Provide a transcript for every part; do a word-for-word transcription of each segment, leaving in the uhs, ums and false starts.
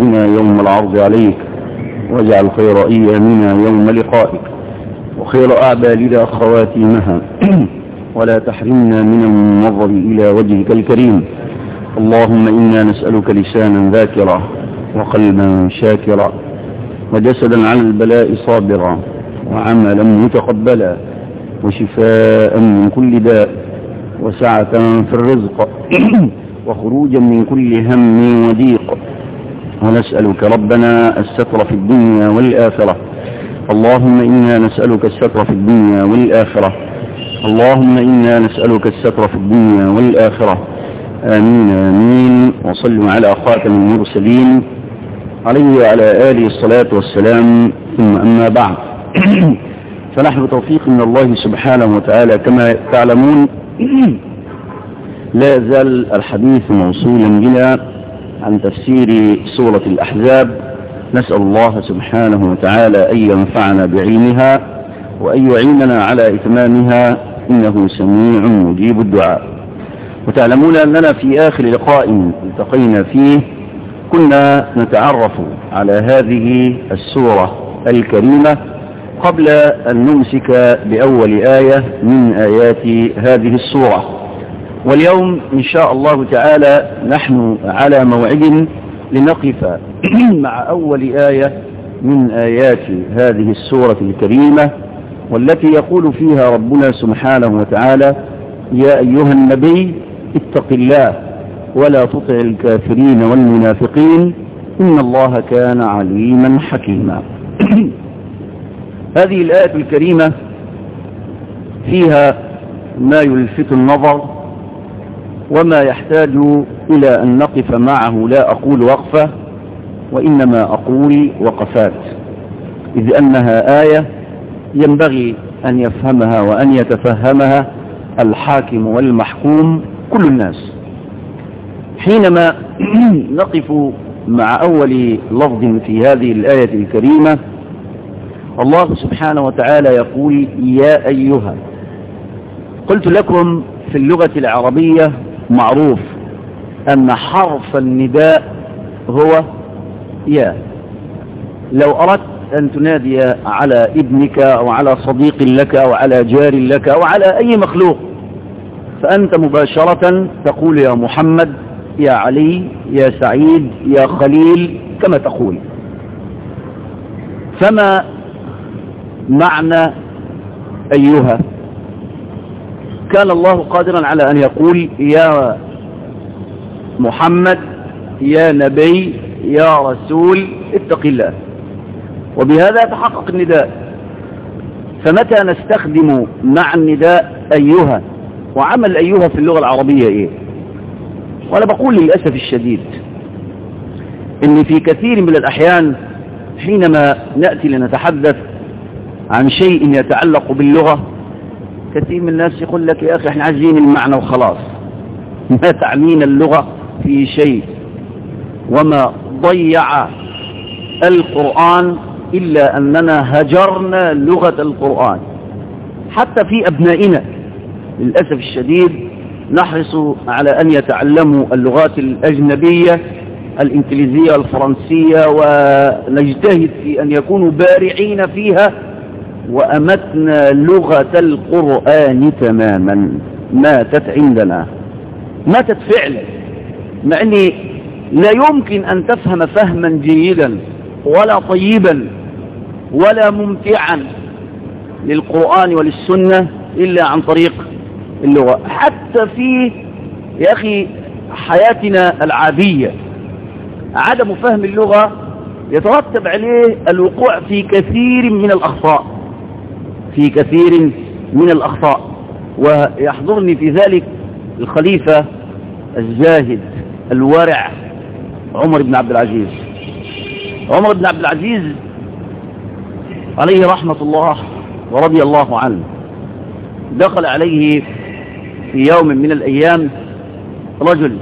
بنا يوم العرض عليك، واجعل خير أيامنا يوم لقائك، وخير أعمالنا خواتيمها، ولا تحرمنا من النظر إلى وجهك الكريم. اللهم إنا نسألك لسانا ذاكرا، وقلبا شاكرا، وجسدا على البلاء صابرا، وعملا متقبلا، وشفاء من كل داء، وسعة في الرزق، وخروجا من كل هم وضيق. ونسألك ربنا الستر في الدنيا والآخرة. اللهم إنا نسألك الستر في الدنيا والآخرة. اللهم إنا نسألك الستر في الدنيا والآخرة. آمين آمين. وصلوا على خاتم المرسلين عليه وعلى آله الصلاة والسلام. ثم أما بعد، فنحن بتوفيق من الله سبحانه وتعالى كما تعلمون لا يزال الحديث موصولا بنا عن تفسير سورة الأحزاب. نسأل الله سبحانه وتعالى أن ينفعنا بعلمها وأن يعيننا على إتمامها، إنه سميع مجيب الدعاء. وتعلمون أننا في آخر لقاء التقينا فيه كنا نتعرف على هذه السورة الكريمة قبل أن نمسك بأول آية من آيات هذه السورة. واليوم إن شاء الله تعالى نحن على موعد لنقف مع أول آية من آيات هذه السورة الكريمة، والتي يقول فيها ربنا سبحانه وتعالى: يا أيها النبي اتق الله ولا تطع الكافرين والمنافقين إن الله كان عليما حكيما. هذه الآية الكريمة فيها ما يلفت النظر وما يحتاج إلى أن نقف معه. لا أقول وقفة، وإنما أقول وقفات، إذ أنها آية ينبغي أن يفهمها وأن يتفهمها الحاكم والمحكوم كل الناس. حينما نقف مع أول لفظ في هذه الآية الكريمة، الله سبحانه وتعالى يقول: يا أيها. قلت لكم في اللغة العربية معروف أن حرف النداء هو يا. لو أردت أن تنادي على ابنك أو على صديق لك أو على جار لك أو على أي مخلوق، فأنت مباشرة تقول يا محمد، يا علي، يا سعيد، يا خليل، كما تقول. فما معنى أيها؟ كان الله قادرا على أن يقول يا محمد، يا نبي، يا رسول، اتق الله، وبهذا يتحقق النداء. فمتى نستخدم مع النداء أيها؟ وعمل أيها في اللغة العربية إيه؟ وأنا بقول للأسف الشديد إن في كثير من الأحيان حينما نأتي لنتحدث عن شيء يتعلق باللغة، كثير من الناس يقول لك: يا أخي احنا عايزين المعنى وخلاص، ما تعنينا اللغة في شيء. وما ضيع القرآن إلا أننا هجرنا لغة القرآن. حتى في أبنائنا للأسف الشديد نحرص على أن يتعلموا اللغات الأجنبية، الإنجليزية والفرنسية، ونجتهد في أن يكونوا بارعين فيها، وأمتنا لغة القرآن تماما. ماتت عندنا، ماتت فعلا، مع أن لا يمكن أن تفهم فهما جيدا ولا طيبا ولا ممتعا للقرآن وللسنة إلا عن طريق اللغة. حتى في يا أخي حياتنا العادية عدم فهم اللغة يترتب عليه الوقوع في كثير من الأخطاء، في كثير من الأخطاء. ويحضرني في ذلك الخليفة الزاهد الورع عمر بن عبد العزيز. عمر بن عبد العزيز عليه رحمة الله ورضي الله عنه، دخل عليه في يوم من الأيام رجل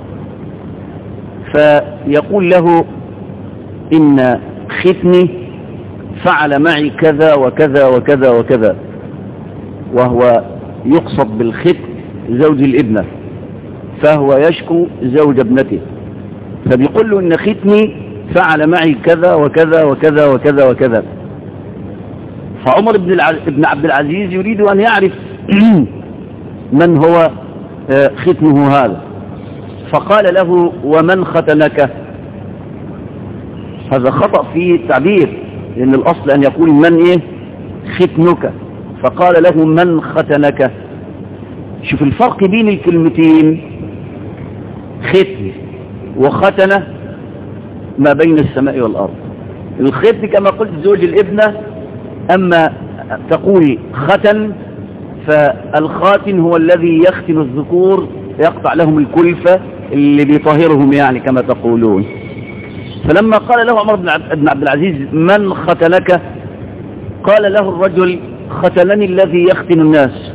فيقول له: إن ختني فعل معي كذا وكذا وكذا وكذا، وهو يقصد بالختن زوج الابنة، فهو يشكو زوج ابنته، فبيقول له: إن ختني فعل معي كذا وكذا وكذا وكذا وكذا. فعمر بن بن عبد العزيز يريد أن يعرف من هو ختنه هذا، فقال له ومن ختنك؟ هذا خطأ في التعبير، لأن الأصل أن يقول من إيه ختنك، فقال له من ختنك. شوف الفرق بين الكلمتين، ختن وختنة ما بين السماء والأرض. الختن كما قلت زوج الابنة، أما تقول ختن فالخاتن هو الذي يختن الذكور، يقطع لهم الكلفة اللي بيطهرهم يعني كما تقولون. فلما قال له عمر بن عبد العزيز من ختنك؟ قال له الرجل ختنني الذي يختن الناس.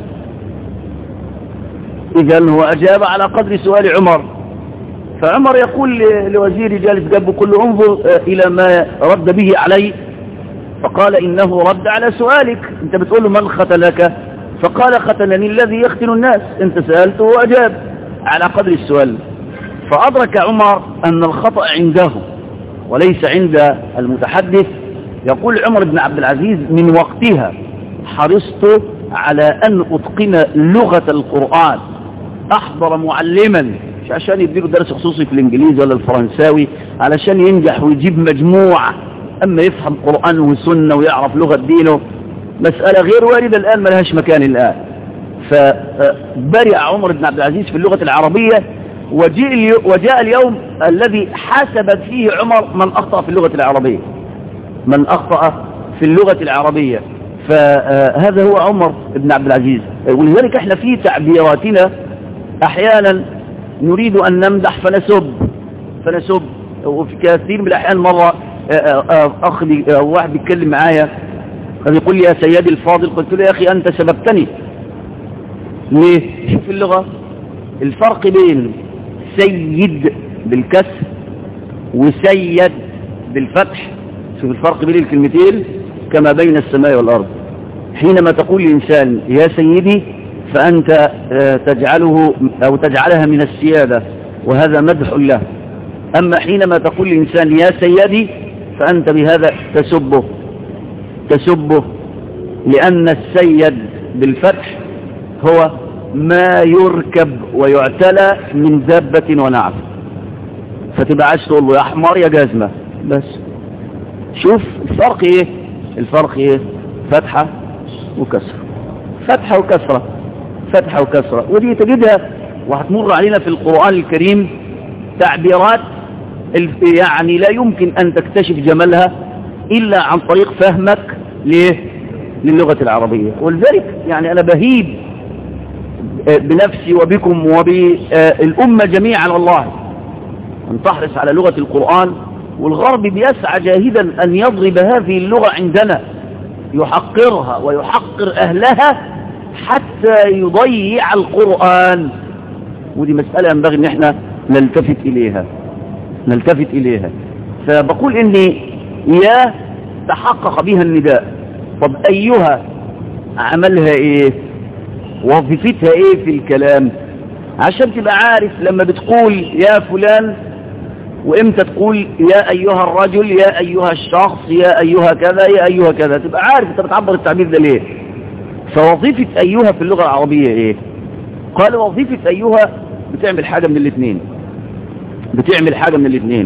إذن هو أجاب على قدر سؤال عمر. فعمر يقول لوزير جالس جنبه كل انظر إلى ما رد به علي، فقال إنه رد على سؤالك، أنت بتقول له من ختنك؟ فقال ختنني الذي يختن الناس، أنت سألته وأجاب على قدر السؤال. فأدرك عمر أن الخطأ عنده وليس عند المتحدث. يقول عمر بن عبد العزيز من وقتها حرصت على أن أتقن لغة القرآن، أحضر معلما مش عشان يديله درس خصوصي في الإنجليزي ولا الفرنساوي علشان ينجح ويجيب مجموعة، أما يفهم قرآن وسنة ويعرف لغة دينه مسألة غير واردة الآن، ما لهاش مكان الآن. فبرئ عمر بن عبد العزيز في اللغة العربية، وجاء اليوم الذي حاسب فيه عمر من أخطأ في اللغة العربية، من أخطأ في اللغة العربية. فهذا هو عمر بن عبد العزيز. ولذلك احنا في تعبيراتنا أحيانا نريد أن نمدح فنسب فنسب وفي كثير من الأحيان مرة أخ واحد بيتكلم معايا يقول لي يا سيدي الفاضل، قلت له يا أخي أنت سببتني. ليه؟ شوف اللغة الفرق بين سيد بالكسر وسيد بالفتح، شوف الفرق بين الكلمتين كما بين السماء والأرض. حينما تقول لإنسان يا سيدي فأنت تجعله أو تجعلها من السيادة وهذا مدح له، أما حينما تقول لإنسان يا سيدي فأنت بهذا تسبه تسبه لأن السيد بالفتح هو ما يركب ويعتلى من دابة ونعم، فتبقى عايز تقول له يا حمار يا جزمة بس. شوف الفرق ايه؟ الفرق ايه؟ فتحة وكسرة، فتحة وكسرة، فتحة وكسرة. ودي تجدها وهتمر علينا في القرآن الكريم تعبيرات يعني لا يمكن أن تكتشف جمالها إلا عن طريق فهمك ليه؟ للغة العربية. ولذلك يعني أنا بهيب بنفسي وبكم وبالأمة جميعا والله أن تحرص على لغة القرآن. والغرب بيسعى جاهدا أن يضرب هذه اللغة عندنا، يحقرها ويحقر أهلها حتى يضيع القرآن. ودي مسألة ينبغي أن احنا نلتفت إليها نلتفت إليها. فبقول إني يا تحقق بها النداء. طب أيها عملها إيه؟ وظيفتها إيه في الكلام؟ عشان تبقى عارف لما بتقول يا فلان وإمتى تقول يا أيها الرجل، يا أيها الشخص، يا أيها كذا، يا أيها كذا، تبقى عارف أنت بتعبر التعبير ده ليه. فوظيفة أيها في اللغة العربية إيه؟ قال وظيفة أيها بتعمل حاجة من الاثنين بتعمل حاجة من الاثنين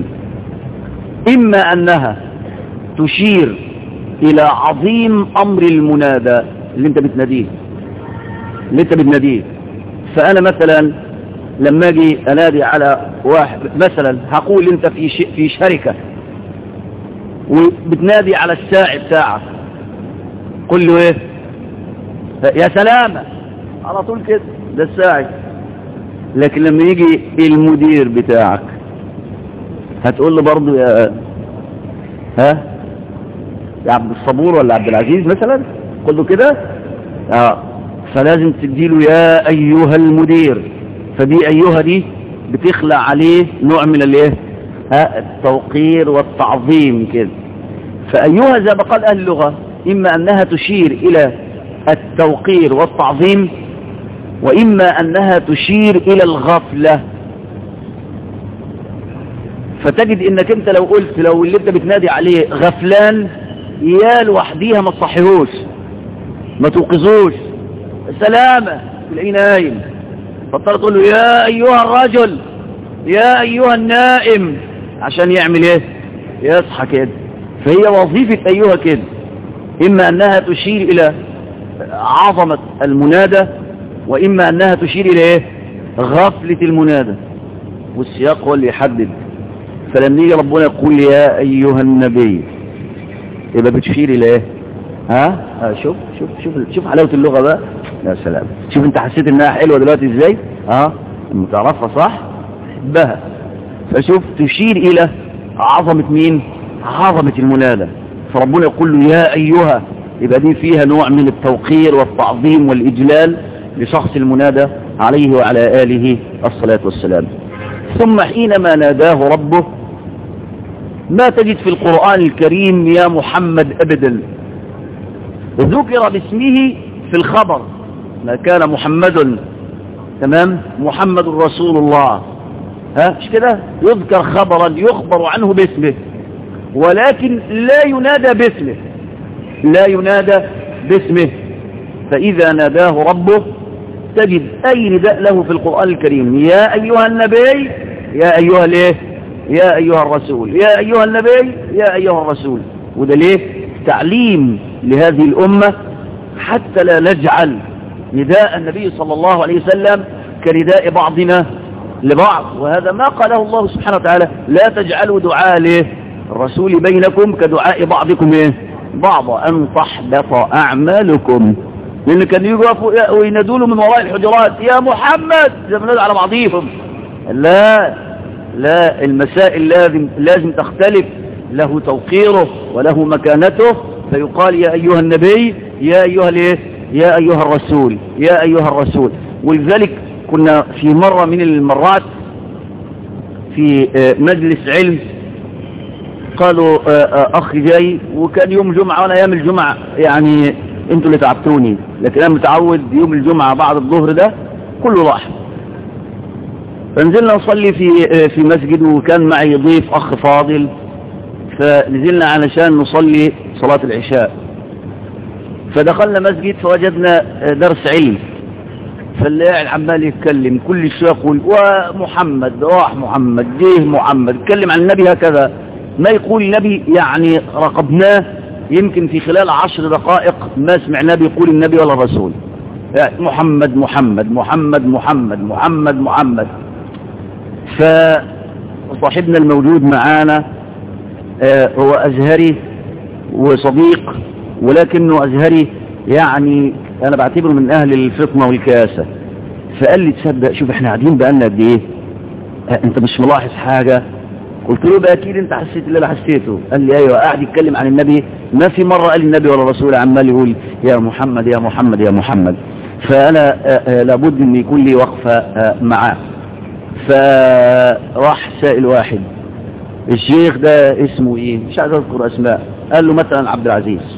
إما أنها تشير إلى عظيم أمر المنادى اللي أنت بتناديه اللي أنت بتناديه فأنا مثلا لما أجي أنادي على واحد مثلا هقول أنت في ش... في شركة وبتنادي على الساعي بتاعك، قل له إيه؟ يا سلامة، على طول كده ده الساعي. لكن لما يجي المدير بتاعك هتقول له برضه يا ها يا عبد الصبور ولا عبد العزيز مثلا، قل له كده اه فلازم تديله يا ايها المدير. فدي ايها دي بتخلع عليه نوع من الايه ها التوقير والتعظيم كده. فايها زي ما قال اهل اللغه اما انها تشير الى التوقير والتعظيم، واما انها تشير الى الغفله. فتجد انك انت لو قلت لو اللي انت بتنادي عليه غفلان يا لوحديها ما تصحيهوش ما توقظوش سلامة تلاقيه نايم، فاضطر تقول له يا ايها الرجل يا ايها النائم عشان يعمل ايه؟ يصحى كده. فهي وظيفة ايها كده، اما انها تشير الى عظمة المنادى واما انها تشير الى ايه؟ غفلة المنادى، والسياق هو اللي يحدد. فلما يجي ربنا يقول يا ايها النبي يبقى بتشير الى ايه؟ ها آه شوف شوف شوف شوف حلاوة اللغة بقى. يا سلام، شوف انت حسيت انها حلوة دلوقتي ازاي؟ ها لما تعرفها صح بها. فشوف تشير الى عظمة مين؟ عظمة المنادى. فربنا يقول له يا ايها، يبقى دي فيها نوع من التوقير والتعظيم والاجلال لشخص المنادى عليه وعلى آله الصلاة والسلام. ثم حينما ناداه ربه ما تجد في القرآن الكريم يا محمد أبدا، ذكر باسمه في الخبر، ما كان محمد تمام محمد رسول الله، ها مش كده؟ يذكر خبرا يخبر عنه باسمه، ولكن لا ينادى باسمه لا ينادى باسمه. فإذا ناداه ربه تجد أي نداء له في القرآن الكريم يا أيها النبي يا أيها ليه يا أيها الرسول يا أيها النبي يا أيها الرسول. وده ليه؟ تعليم لهذه الأمة حتى لا نجعل نداء النبي صلى الله عليه وسلم كنداء بعضنا لبعض. وهذا ما قاله الله سبحانه وتعالى لا تجعلوا دعاء له الرسول بينكم كدعاء بعضكم ايه بعضا أن تحبط أعمالكم. لأن كان يقفوا وينادوا له من وراء الحجرات يا محمد زي ما نادوا على بعضهم. لا لا المسائل لازم لازم تختلف، له توقيره وله مكانته، فيقال يا أيها النبي يا أيها الايه يا أيها الرسول يا أيها الرسول. ولذلك كنا في مرة من المرات في مجلس علم قالوا أخي جاي وكان يوم جمعة وأنا أيام الجمعة يعني انتوا اللي تعبتوني، لكن أنا متعود يوم الجمعة بعد الظهر ده كله راح. فنزلنا نصلي في في مسجد وكان معي ضيف أخ فاضل، فنزلنا علشان نصلي صلاة العشاء. فدخلنا مسجد فوجدنا درس علم، فاللاعب عمال يتكلم كل شويه يقول ومحمد راح محمد جه محمد يتكلم عن النبي هكذا ما يقول النبي. يعني راقبناه يمكن في خلال عشر دقائق ما سمعناه بيقول النبي ولا الرسول. يعني محمد محمد محمد محمد محمد محمد. فصاحبنا الموجود معانا آه هو أزهري وصديق، ولكنه أزهري يعني أنا بعتبره من أهل الفطنة والكاسة. فقال لي تصدق شوف احنا قاعدين بقالنا قد ايه آه انت مش ملاحظ حاجة؟ قلت له بقى اكيد انت حسيت اللي انا حسيته. قال لي ايوه، قاعد يتكلم عن النبي ما في مرة قال النبي ولا الرسول، عمال يقول يا محمد يا محمد يا محمد. فانا آه آه لابد ان يكون لي وقفة آه معاه. فراح سائل واحد الشيخ ده اسمه ايه؟ مش عايز اذكر اسماء. قال له مثلا عبد العزيز.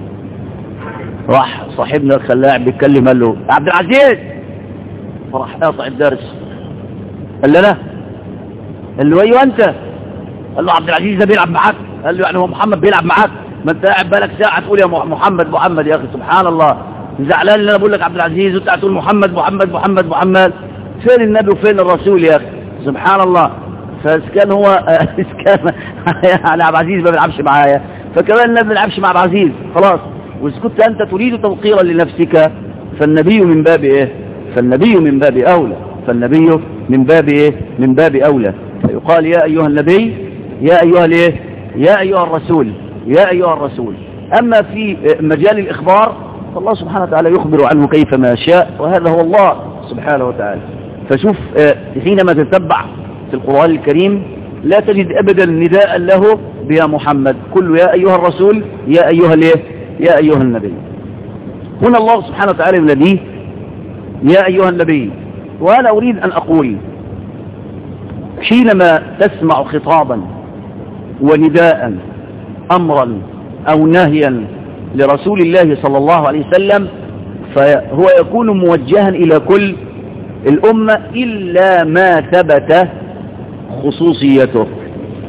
راح صاحبنا الخلاع بيتكلم قال له عبد العزيز، فراح قاطع الدرس. قال له انا؟ قال له ايوه انت. قال له عبد العزيز ده بيلعب معاك؟ قال له يعني هو محمد بيلعب معاك؟ ما انت قاعد بالك ساعه تقول يا محمد محمد. يا اخي سبحان الله، زعلان ان انا بقول لك عبد العزيز وانت تقول محمد محمد محمد محمد. فين النبي وفين الرسول يا اخي؟ سبحان الله. فكان هو كان يعني عبد العزيز ما بيلعبش معايا، فكمان النبي ما بيلعبش مع عبد العزيز خلاص. وإذا كنت أنت تريد توقيرا لنفسك فالنبي من باب إيه؟ فالنبي من باب أولى فالنبي من باب إيه؟ من باب أولى. فيقال يا أيها النبي يا أيها الإيه؟ يا أيها الرسول يا أيها الرسول. أما في مجال الإخبار فالله سبحانه وتعالى يخبر عنه كيفما شاء، وهذا هو الله سبحانه وتعالى. فشوف حينما تتبع في القرآن الكريم لا تجد أبدا نداء له بيا محمد، كل يا أيها الرسول يا أيها الإيه؟ يا أيها النبي. هنا الله سبحانه وتعالى يناديه يا أيها النبي. وأنا أريد أن أقول حينما تسمع خطابا ونداء أمرا أو نهيا لرسول الله صلى الله عليه وسلم فهو يكون موجها إلى كل الأمة إلا ما ثبت خصوصيته.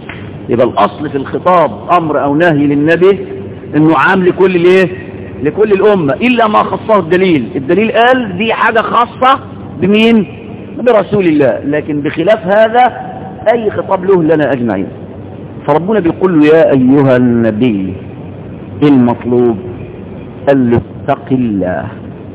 يبقى الأصل في الخطاب أمر أو نهي للنبي إنه عام لكل الايه لكل الأمة إلا ما خصه الدليل. الدليل قال دي حاجة خاصة بمين؟ برسول الله. لكن بخلاف هذا أي خطاب له لنا أجمعين. فربنا بيقول له يا أيها النبي المطلوب قال اتق الله.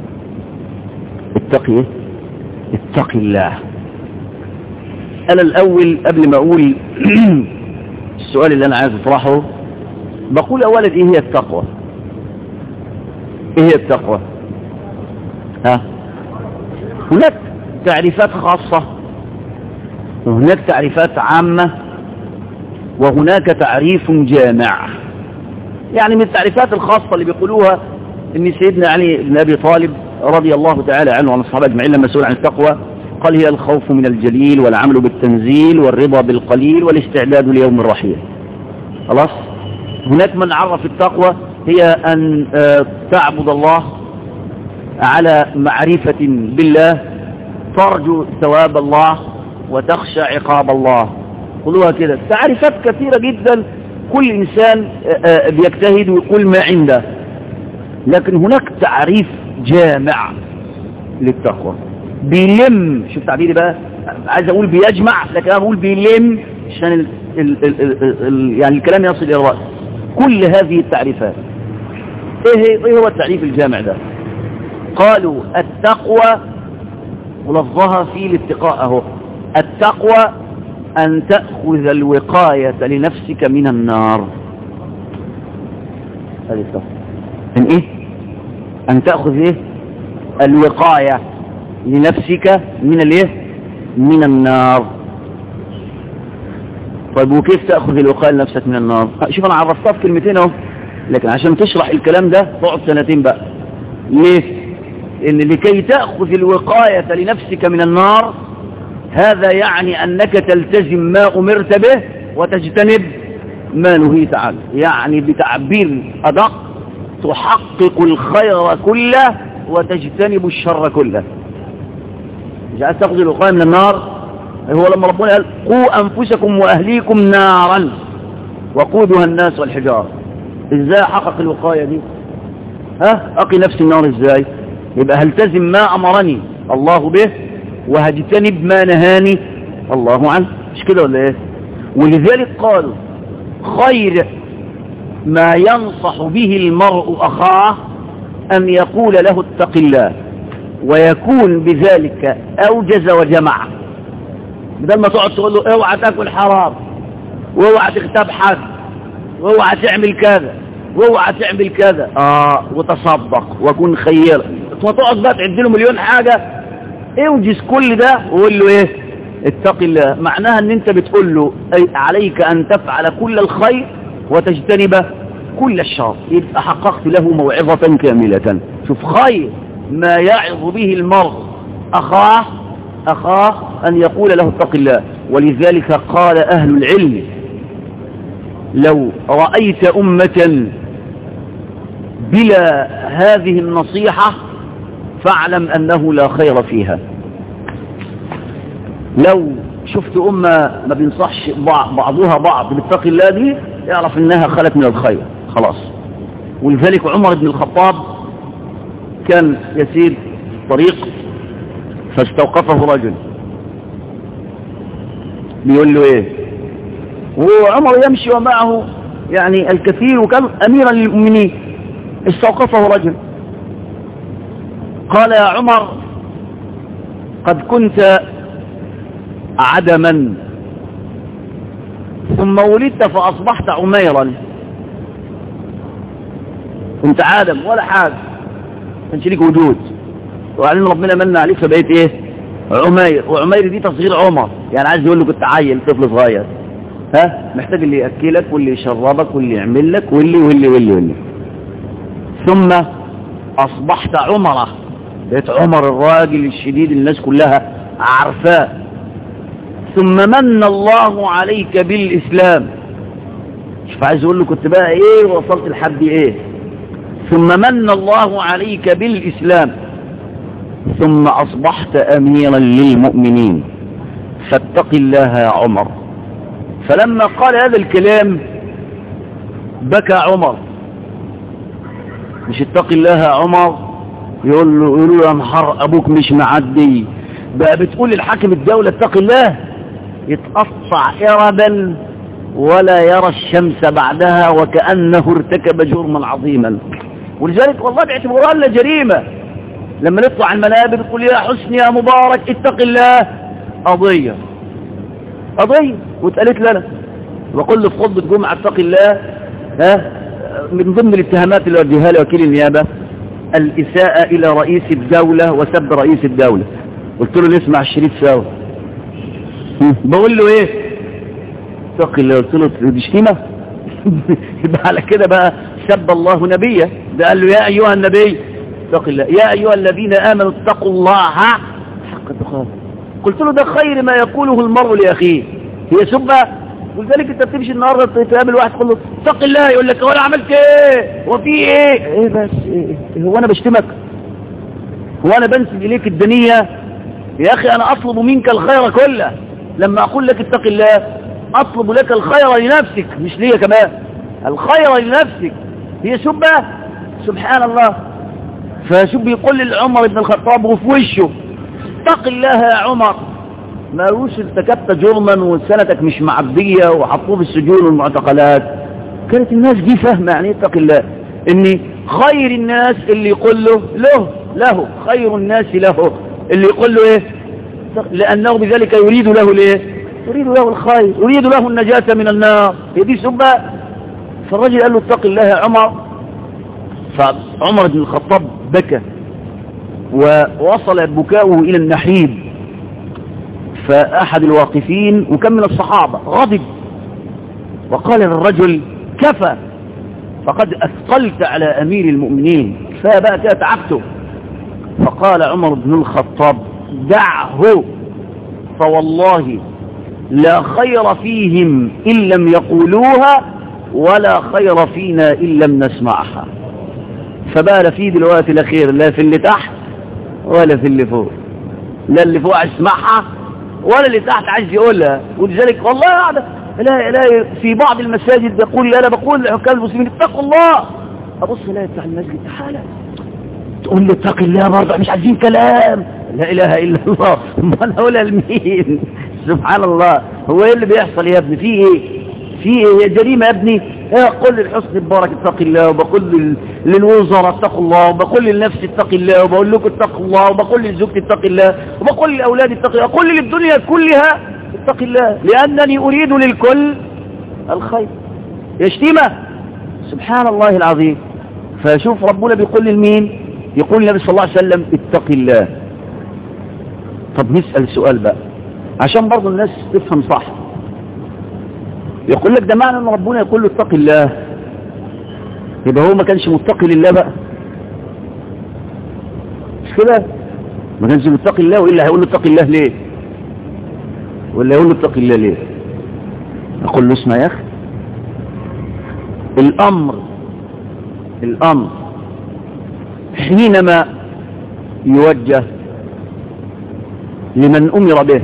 اتقي اتق الله. أنا الأول قبل ما أقول السؤال اللي أنا عايز أطرحه بقول أولا إيه هي التقوى؟ إيه هي التقوى؟ ها؟ هناك تعريفات خاصة وهناك تعريفات عامة وهناك تعريف جامع. يعني من التعريفات الخاصة اللي بيقولوها ان سيدنا علي بن أبي طالب رضي الله تعالى عنه وعن الصحابة اجمعين لما سئل عن التقوى قال هي الخوف من الجليل والعمل بالتنزيل والرضا بالقليل والاستعداد ليوم الرحيل. خلاص. هناك من عرف التقوى هي أن تعبد الله على معرفة بالله ترجو ثواب الله وتخشى عقاب الله. قلوها كده. تعريفات كثيرة جدا كل إنسان بيجتهد ويقول ما عنده. لكن هناك تعريف جامع للتقوى بيلم. شوف تعبيري بقى عايز أقول بيجمع لكن أنا بقول بيلم عشان ال ال ال ال يعني الكلام يصل إلى الرأس. كل هذه التعريفات إيه, إيه هو التعريف الجامع ده؟ قالوا التقوى ولفظها في الاتقاء اهو. التقوى أن تأخذ الوقاية لنفسك من النار. هذه التقوى أن إيه؟ أن تأخذ إيه؟ الوقاية لنفسك من الإيه؟ من النار. طيب وكيف تأخذ الوقاية لنفسك من النار؟ شوف أنا عرفتها في كلمتين اهو، لكن عشان تشرح الكلام ده تقعد سنتين بقى. ليه؟ إن لكي تأخذ الوقاية لنفسك من النار هذا يعني أنك تلتزم ما أمرت به وتجتنب ما نهيت عنه. يعني بتعبير أدق تحقق الخير كله وتجتنب الشر كله. مش عايز تأخذ الوقاية من النار. هو لما ربنا قال قوا أنفسكم وأهليكم نارا وقودها الناس والحجار. إزاي حقق الوقاية دي؟ ها؟ أقي نفسي النار إزاي؟ يبقى هلتزم ما أمرني الله به وهجتنب ما نهاني الله عنه. مش كده ولا ايه؟ ولذلك قالوا خير ما ينصح به المرء أخاه أن يقول له اتق الله ويكون بذلك أوجز وجمع. بدل ما تقعد تقول له اوعى تاكل حرام واوعى تغتاب حد واوعى تعمل كذا واوعى تعمل كذا اه وتصدق وكن خيرا، وتقعد بقى تعد له مليون حاجة. اوجز كل ده وقول له ايه؟ اتق الله. معناها ان انت بتقول له عليك ان تفعل كل الخير وتجتنب كل الشر. يبقى حققت له موعظة كاملة. شوف خير ما يعظ به المرء اخاه اخاه ان يقول له اتق الله. ولذلك قال اهل العلم لو رأيت امة بلا هذه النصيحة فاعلم أنه لا خير فيها. لو شفت أمة ما بينصحش بعضها بعض باتق الله دي يعرف أنها خلت من الخير خلاص. ولذلك عمر بن الخطاب كان يسير طريق فاستوقفه رجل بيقول له ايه؟ وعمر يمشي ومعه يعني الكثير وكان أميرا للمؤمنين. استوقفه رجل قال يا عمر قد كنت عدما ثم ولدت فأصبحت عميرا. كنت عادم ولا حاجة كانش ليك وجود وبعدين ربنا من عليك فبقيت ايه؟ عمير. وعمير دي تصغير عمر، يعني عايز يقول له كنت عيل طفل صغير ها محتاج اللي يأكلك واللي يشربك واللي يعمل لك واللي واللي واللي واللي ثم أصبحت عمره بقيت عمر الراجل الشديد الناس كلها عارفاه. ثم من الله عليك بالإسلام. مش عايز اقول له كنت بقى ايه ووصلت لحد ايه. ثم من الله عليك بالإسلام ثم أصبحت أميرا للمؤمنين فاتق الله يا عمر فلما قال هذا الكلام بكى عمر. مش اتق الله يا عمر، يقول له يقولوا يا نحر ابوك مش معدي بقى بتقول للحاكم الدولة اتق الله، يتقطع إربا ولا يرى الشمس بعدها وكأنه ارتكب جرما عظيما. ولذلك والله باعتبارها لنا جريمة لما نطلع المنابر تقول يا حسني يا مبارك اتق الله، قضية قضية واتقالت لنا. وقل له في خطبة جمعة اتق الله، ها، من ضمن الاتهامات اللي وديها لي وكيل النيابة الإساءة إلى رئيس الدولة وسب رئيس الدولة. قلت له نسمع الشريط سوا. بقول له ايه اتق الله، قلت له دي شتيمة يبقى على كده بقى سب الله نبيه. ده قال له يا أيها النبي اتق الله، يا أيها الذين آمنوا اتقوا الله حق تقاته. قلت له ده خير ما يقوله المرء لأخيه، هي سبة؟ ولذلك انت بتمشي النهارده تقابل واحد تقول له اتق الله، يقول لك هو انا عملت ايه وفي ايه ايه بس إيه؟ هو انا بشتمك؟ هو انا بنسب اليك الدنية؟ يا اخي انا اطلب منك الخير كله، لما اقول لك اتق الله اطلب لك الخير لنفسك مش ليا كمان، الخير لنفسك. هي سبة؟ سبحان الله. فشوف بيقول لعمر بن الخطاب وفي وشه اتق الله يا عمر، ما قالوش ارتكبت جرما وسنتك مش معدية وحطوه في السجون والمعتقلات. كانت الناس دي فاهمة يعني اتق الله، ان خير الناس اللي يقول له له له خير الناس له اللي يقول له ايه، لانه بذلك يريد له ليه، يريد له الخير، يريد له النجاة من النار. هي دي سبة؟ فالرجل قال له اتق الله يا عمر. فعمر بن الخطاب بكى ووصل بكاؤه الى النحيب. فأحد الواقفين وكم من الصحابة غضب وقال للرجل كفى، فقد أثقلت على أمير المؤمنين، فبقى كده تعبته. فقال عمر بن الخطاب دعه، فوالله لا خير فيهم إن لم يقولوها ولا خير فينا إن لم نسمعها. فبقى لا في دلوقتي لا خير لا في اللي تحت ولا في اللي فوق، لا اللي فوق يسمعها ولا اللي تحت عايز يقولها. ولذلك والله قاعدة لا لا في بعض المساجد يقول لا انا بقول لحكام المسلمين اتقوا الله، ابص لا يفتح المسجد تعالى تقول له اتق الله برضه مش عايزين كلام، لا اله الا الله، امال اقولها لمين؟ سبحان الله. هو ايه اللي بيحصل يا ابني؟ في ايه في ايه؟ هي جريمه يا ابني؟ اقول للحسن مبارك اتق الله، وبقول للوزراء اتقوا الله، وبقول للنفس اتق الله، وبقول لكم اتقوا الله، وبقول لزوجتي اتق الله، وبقول للاولاد اتق الله، اقول للدنيا كلها اتق الله، لانني اريد للكل الخير. يشتمه سبحان الله العظيم. فشوف ربنا بيقول للمين؟ يقول النبي صلى الله عليه وسلم اتق الله. طب نسأل سؤال بقى عشان برضو الناس تفهم صح. يقول لك ده معنى ان ربنا يقول له اتق الله يبقى هو ما كانش متقي لله بقى، مش كده؟ ما كانش متقي الله، وإلا هيقول له اتق الله ليه؟ ولا يقول له اتق الله ليه؟ اقول له اسمع يا اخي، الامر الامر حينما يوجه لمن امر به،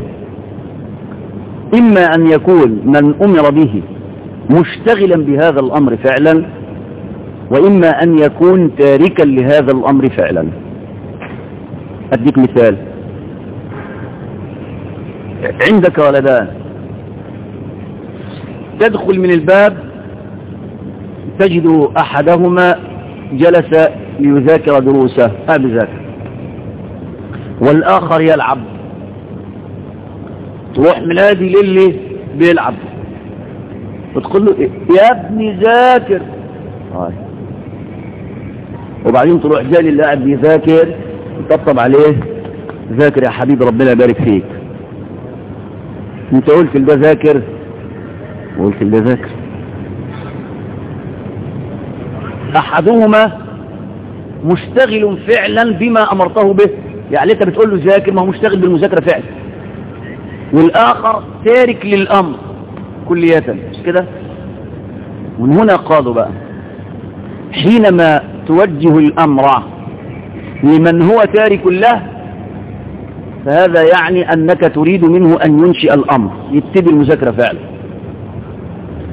إما أن يكون من أمر به مشتغلا بهذا الأمر فعلا، وإما أن يكون تاركا لهذا الأمر فعلا. أديك مثال، عندك ولدان تدخل من الباب تجد أحدهما جلس ليذاكر دروسه قاعد يذاكر، والآخر يلعب. تروح منادي للي بيلعب وتقول له يا ابني ذاكر، وبعدين تروح جاي اللي قاعد بيذاكر تطبطب عليه ذاكر يا حبيبي ربنا يبارك فيك، انت قلت ده ذاكر وقلت ده ذاكر. احدهما مشتغل فعلا بما امرته به، يعني انت بتقول له ذاكر ما هو مشتغل بالمذاكره فعلا، والآخر تارك للأمر كلية، مش كده؟ ومن هنا قالوا بقى حينما توجه الأمر لمن هو تارك له فهذا يعني أنك تريد منه أن ينشئ الأمر يتبع المذاكرة فعلا،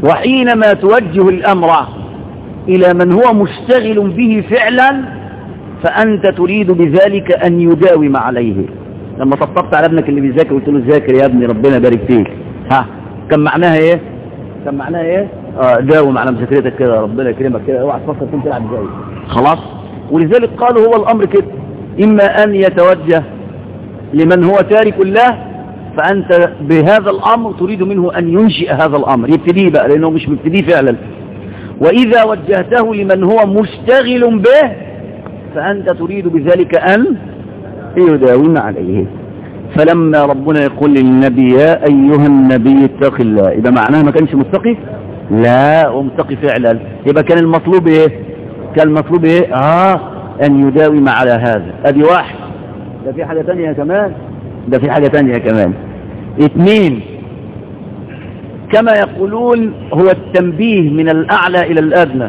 وحينما توجه الأمر إلى من هو مشتغل به فعلا فأنت تريد بذلك أن يداوم عليه. لما طبطبت على ابنك اللي بيذاكر قلت له ذاكر يا ابني ربنا يبارك فيك، ها كان معناها ايه؟ كان معناها ايه؟ اه داوم على مذاكرتك كده ربنا يكرمك كده، اوعى تفكر كنت تلعب ازاي خلاص. ولذلك قالوا هو الأمر كده، إما أن يتوجه لمن هو تارك الله فأنت بهذا الأمر تريد منه أن ينشئ هذا الأمر يبتديه بقى لأنه مش مبتديه فعلا، وإذا وجهته لمن هو مشتغل به فأنت تريد بذلك أن يداوم عليه. فلما ربنا يقول للنبي يا أيها النبي اتق الله، إذا معناه ما كانش متقي؟ لا ومتقي فعلا، يبقى كان المطلوب إيه؟ كان المطلوب إيه؟ آه أن يداوم على هذا. أدي واحد. ده في حاجة تانية كمان، ده في حاجة تانية كمان. اثنين، كما يقولون هو التنبيه من الأعلى إلى الأدنى،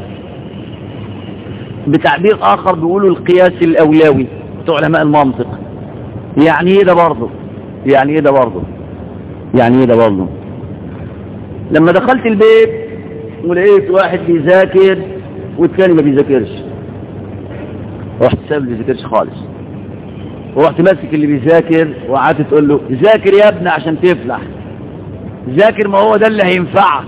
بتعبير آخر بيقولوا القياس الأولوي بتوع علماء المنطق. يعني ايه ده برضه؟ يعني ايه ده برضه؟ يعني ايه ده برضه؟ لما دخلت البيت ولقيت واحد بيذاكر والثاني ما بيذاكرش، رحت ساب اللي بيذاكرش خالص، ورحت ماسك اللي بيذاكر وقعدت تقول له ذاكر يا ابني عشان تفلح، ذاكر ما هو ده اللي هينفعك.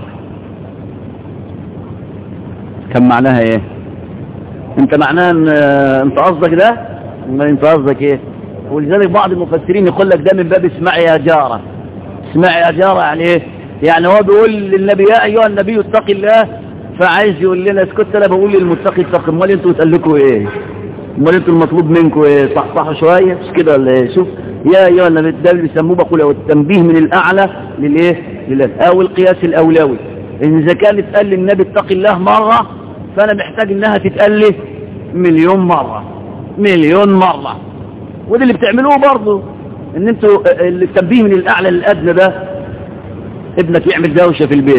كان معناها ايه؟ انت معناها ان انت قصدك ده؟ ما انت قصدك ايه؟ ولذلك بعض المفسرين يقول لك ده من باب اسمعي يا جارة. اسمعي يا جارة يعني ايه؟ يعني هو بيقول للنبي يا ايها النبي اتق الله، فعايز يقول لنا اسكت انا بقول للمتقي اتق، امال انتوا بتقول لكم ايه؟ امال انتوا المطلوب منكم ايه؟ صحصحوا شويه مش كده ولا ايه؟ شوف يا ايها النبي ده اللي بيسموه بقول هو التنبيه من الاعلى للايه؟ لله او القياس الاولوي. اذا كانت تقال للنبي اتق الله مره فانا محتاج انها تتقال لي مليون مره مليون مره. وده اللي بتعملوه برضه، ان انتوا التنبيه من الاعلى للادنى ده. ابنك يعمل دوشه في البيت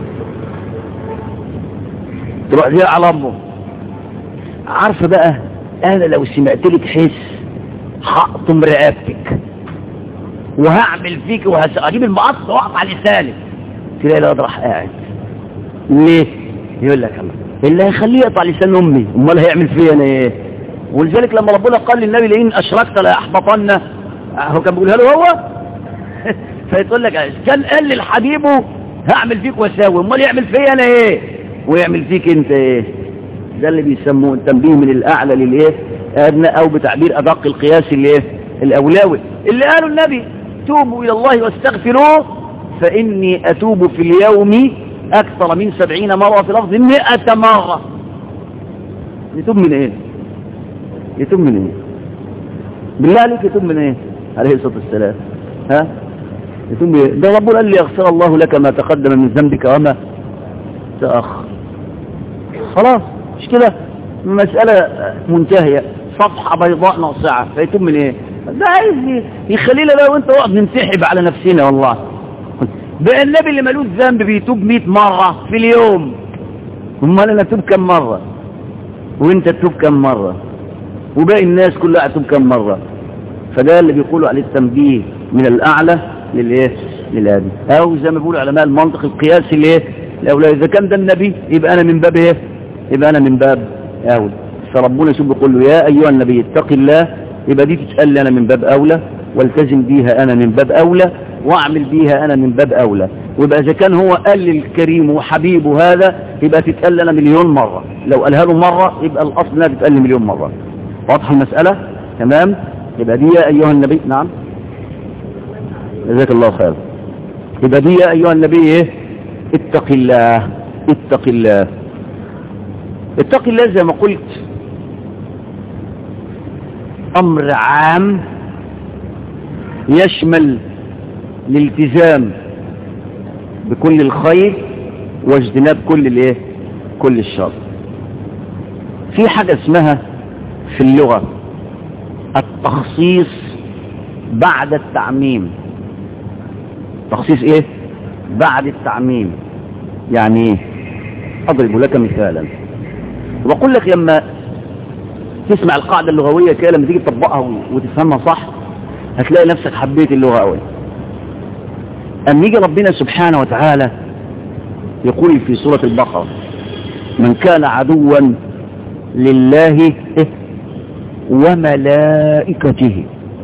تروح جاي على امه، عارفه بقى انا لو سمعت لك حس هقطم رقبتك وهعمل فيك وهجيب المقص واقطع لسانك. تلاقي الواد راح قاعد ليه؟ يقول لك الله اللي هيخليه يقطع لسان امي امال هيعمل فيا انا ايه؟ ولذلك لما ربنا قال للنبي لئن اشركت لاحبطن، هو كان بيقولها له هو فيقول لك كان قال لحبيبه هعمل فيك واساوي امال يعمل فيا انا ايه ويعمل فيك انت ايه؟ ده اللي بيسموه التنبيه من الاعلى للايه؟ ادنى، او بتعبير ادق القياس الايه؟ الاولاوي اللي قالوا النبي توبوا الى الله واستغفروه فاني اتوب في اليوم اكثر من سبعين مرة، في لفظ مئة مرة. يتوب من ايه؟ يتوب من ايه؟ بالله عليك يتوب من ايه؟ عليه الصلاة والسلام. ها؟ يتوب من ايه؟ ده ربنا قال لي يغفر الله لك ما تقدم من ذنبك وما تأخر. خلاص مش كده؟ مسألة منتهية، صفحة بيضاء ناصعة. فيتوب من ايه؟ ده عايز يخلينا لو انت وقت ننسحب على نفسنا. والله بقى النبي اللي ملوش ذنب بيتوب مئة مرة في اليوم، امال انا اتوب كم مرة وانت تتوب كم مرة وباقي الناس كلها تتوب كم مرة؟ فده اللي بيقولوا عليه التنبيه من الاعلى للايه؟ للادنى، او زي ما بيقولوا علماء المنطق القياسي الايه؟ الاولى. اذا كان ده النبي يبقى انا من باب ايه؟ يبقى انا من باب اولى. فربنا شوف بيقول له يا ايها النبي اتق الله، يبقى دي تتقال لي انا من باب اولى، والتزم بيها انا من باب اولى، واعمل بيها انا من باب اولى. ويبقى اذا كان هو قال للكريم وحبيبه هذا يبقى تتقال لنا مليون مرة، لو قالها له مرة يبقى الاصل انها تتقال لي مليون مرة. واضحه المسألة؟ تمام. يبقى دي يا ايها النبي. نعم جزاك الله خير. يبقى دي يا ايها النبي ايه؟ اتق الله. اتق الله اتق الله زي ما قلت امر عام يشمل الالتزام بكل الخير واجتناب كل الايه؟ كل الشر. في حاجة اسمها في اللغة التخصيص بعد التعميم. تخصيص ايه؟ بعد التعميم. يعني ايه؟ اضرب لك مثالا وبقول لك لما تسمع القاعدة اللغوية كده لما تيجي تطبقها وتفهمها صح هتلاقي نفسك حبيت اللغة قوي. أن يجي ربنا سبحانه وتعالى يقول في سورة البقرة من كان عدوا لله وملائكته.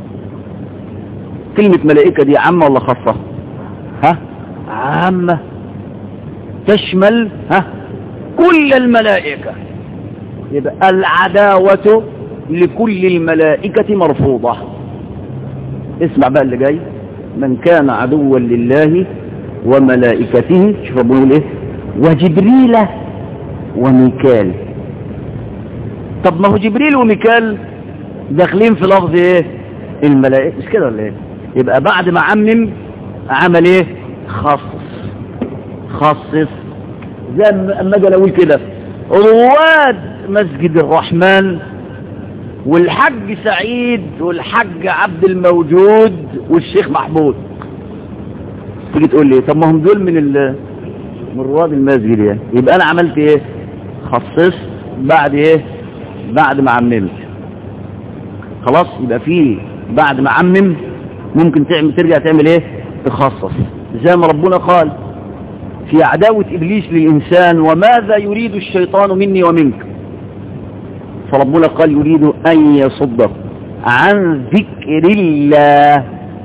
كلمة ملائكة دي عامة ولا خاصة؟ ها عامة تشمل ها كل الملائكة. يبقى العداوة لكل الملائكة مرفوضة. اسمع بقى اللي جاي، من كان عدوا لله وملائكته، شوف بقول ايه، وجبريل وميكال. طب ما هو جبريل وميكال داخلين في لفظ ايه الملائكة، مش كده ولا ايه؟ يبقى بعد ما عمم عمل ايه؟ خصص. خصص زي اما اجي اقول كده رواد مسجد الرحمن والحج سعيد والحج عبد الموجود والشيخ محمود، تيجي تقول لي طب ما هم دول من ال من رواد المسجد يعني. يبقى انا عملت ايه؟ خصصت بعد ايه؟ بعد ما عممت. خلاص يبقى فيه بعد ما عمم ممكن تعمل ترجع تعمل ايه؟ تخصص، زي ما ربنا قال في عداوة إبليس للإنسان وماذا يريد الشيطان مني ومنك. فربنا قال يريد أن يصد عن ذكر الله.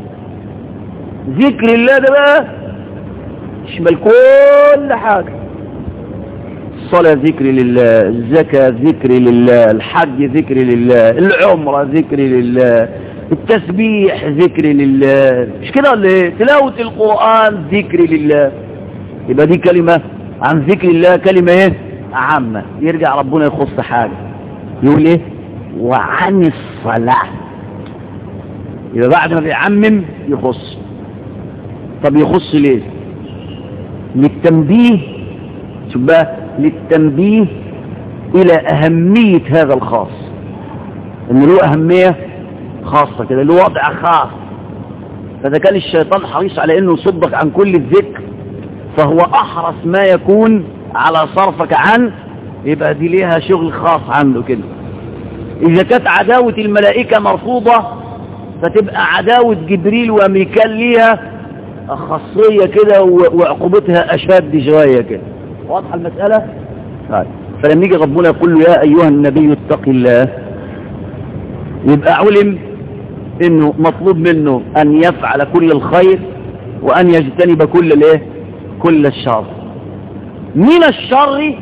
ذكر الله ده بقى يشمل كل حاجة، الصلاة ذكر لله، الزكاة ذكر لله، الحج ذكر لله، العمرة ذكر لله، التسبيح ذكر لله، مش كده ولا ايه؟ تلاوة القرآن ذكر لله. يبقى دي كلمة عن ذكر الله، كلمة ايه؟ عامة. يرجع ربنا يخص حاجة يقول ايه؟ وعن الصلاة. يبقى بعد ما بيعمم يخص. طب يخص ليه؟ للتنبيه، شوف بقى، للتنبيه الى اهمية هذا الخاص، ان له اهمية خاصة كده، له وضع خاص. فاذا كان الشيطان حريص على انه يصدك عن كل الذكر فهو احرص ما يكون على صرفك عنه، يبقى دي ليها شغل خاص عنده كده. اذا كانت عداوة الملائكة مرفوضة فتبقى عداوة جبريل وميكال ليها خاصية كده وعقوبتها اشد شوية كده. واضحة المسألة؟ طيب فلما يجي ربنا يقول له يا ايها النبي اتق الله، يبقى علم انه مطلوب منه ان يفعل كل الخير وان يجتنب كل الايه؟ كل الشر. من الشر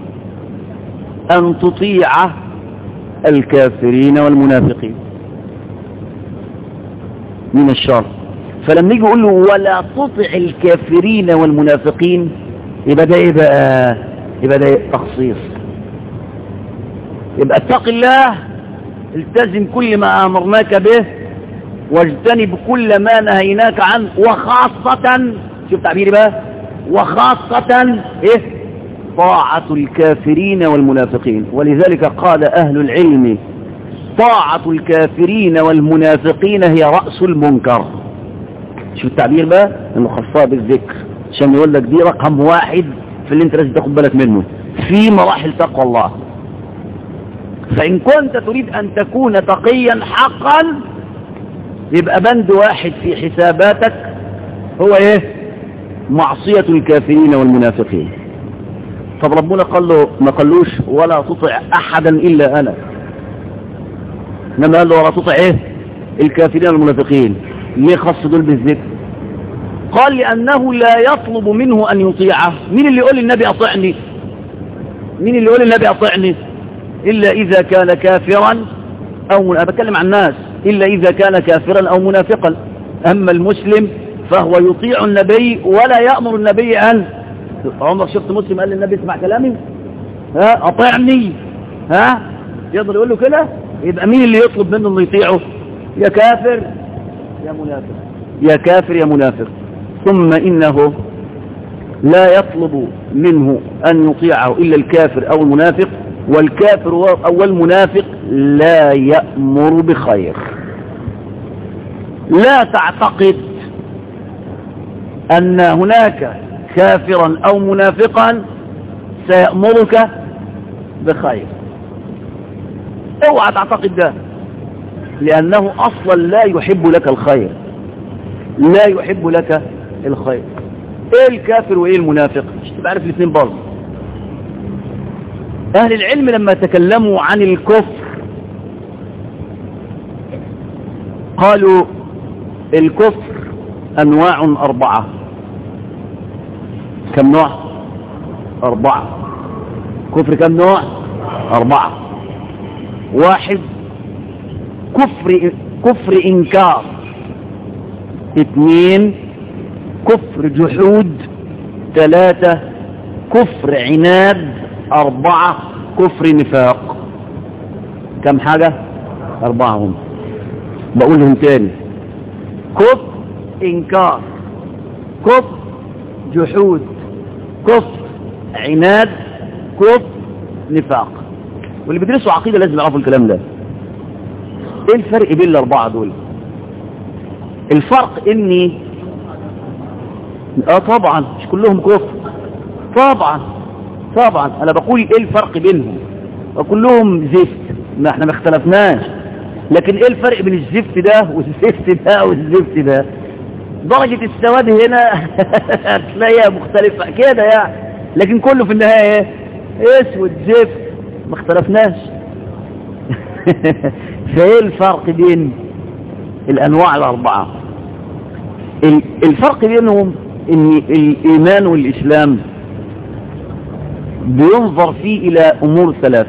ان تطيع الكافرين والمنافقين، من الشر. فلما يجي يقول له ولا تطع الكافرين والمنافقين، يبقى ده ايه بقى؟ يبقى ده تخصيص. يبقى اتق الله، التزم كل ما امرناك به واجتنب كل ما نهيناك عنه، وخاصة شوف تعبيري بقى، وخاصة ايه؟ طاعة الكافرين والمنافقين. ولذلك قال اهل العلم طاعة الكافرين والمنافقين هي رأس المنكر. شوف التعبير بقى، انه خاصة بالذكر عشان يقول لك دي رقم واحد في اللي انت لازم تاخد بالك منه في مراحل تقوى الله. فإن كنت تريد أن تكون تقيا حقا يبقى بند واحد في حساباتك هو ايه؟ معصية الكافرين والمنافقين. طب ربنا قال له ما قالوش ولا تطع أحدا إلا أنا، انما قال له ولا تطع ايه؟ الكافرين والمنافقين. ليه خص دول بالذكر؟ قال لأنه لا يطلب منه أن يطيعه. مين اللي يقول النبي أطعني؟ مين اللي يقول النبي أطعني؟ إلا إذا كان كافرا أو أنا بتكلم عن الناس، إلا إذا كان كافرا أو منافقا. أما المسلم فهو يطيع النبي ولا يأمر النبي أن. عمرك شفت مسلم قال للنبي اسمع كلامي؟ ها أطيعني؟ ها يقدر يقول له كده؟ يبقى مين اللي يطلب منه أنه يطيعه؟ يا كافر يا منافق، يا كافر يا منافق. ثم إنه لا يطلب منه أن يطيعه إلا الكافر أو المنافق، والكافر أو المنافق لا يأمر بخير. لا تعتقد أن هناك كافرا أو منافقا سيأمرك بخير، اوعى تعتقد ده، لأنه أصلا لا يحب لك الخير، لا يحب لك الخير. ايه الكافر وايه المنافق؟ مش تبقى عارف الاثنين برضه. اهل العلم لما تكلموا عن الكفر قالوا الكفر انواع اربعة. كم نوع؟ اربعة. كفر كم نوع؟ اربعة. واحد كفر كفر انكار، اثنين كفر جحود، ثلاثة كفر عناد، اربعة كفر نفاق. كم حاجة؟ اربعة هم. بقولهم تاني: كفر انكار، كفر جحود، كفر عناد، كفر نفاق. واللي بيدرسوا عقيدة لازم يعرفوا الكلام ده. ايه الفرق بين الاربعة دول؟ الفرق اني اه طبعا مش كلهم كفر، طبعا طبعا انا بقول ايه الفرق بينهم، وكلهم زفت، ما احنا ما اختلفناش، لكن ايه الفرق بين الزفت ده والزفت ده والزفت ده؟ درجة السواد هنا هتلاقيها مختلفة كده يعني، لكن كله في النهاية ايه؟ اسود زفت، ما اختلفناش. فايه الفرق بين الانواع الاربعة؟ الفرق بينهم ان الايمان والاسلام بينظر فيه الى امور ثلاثة: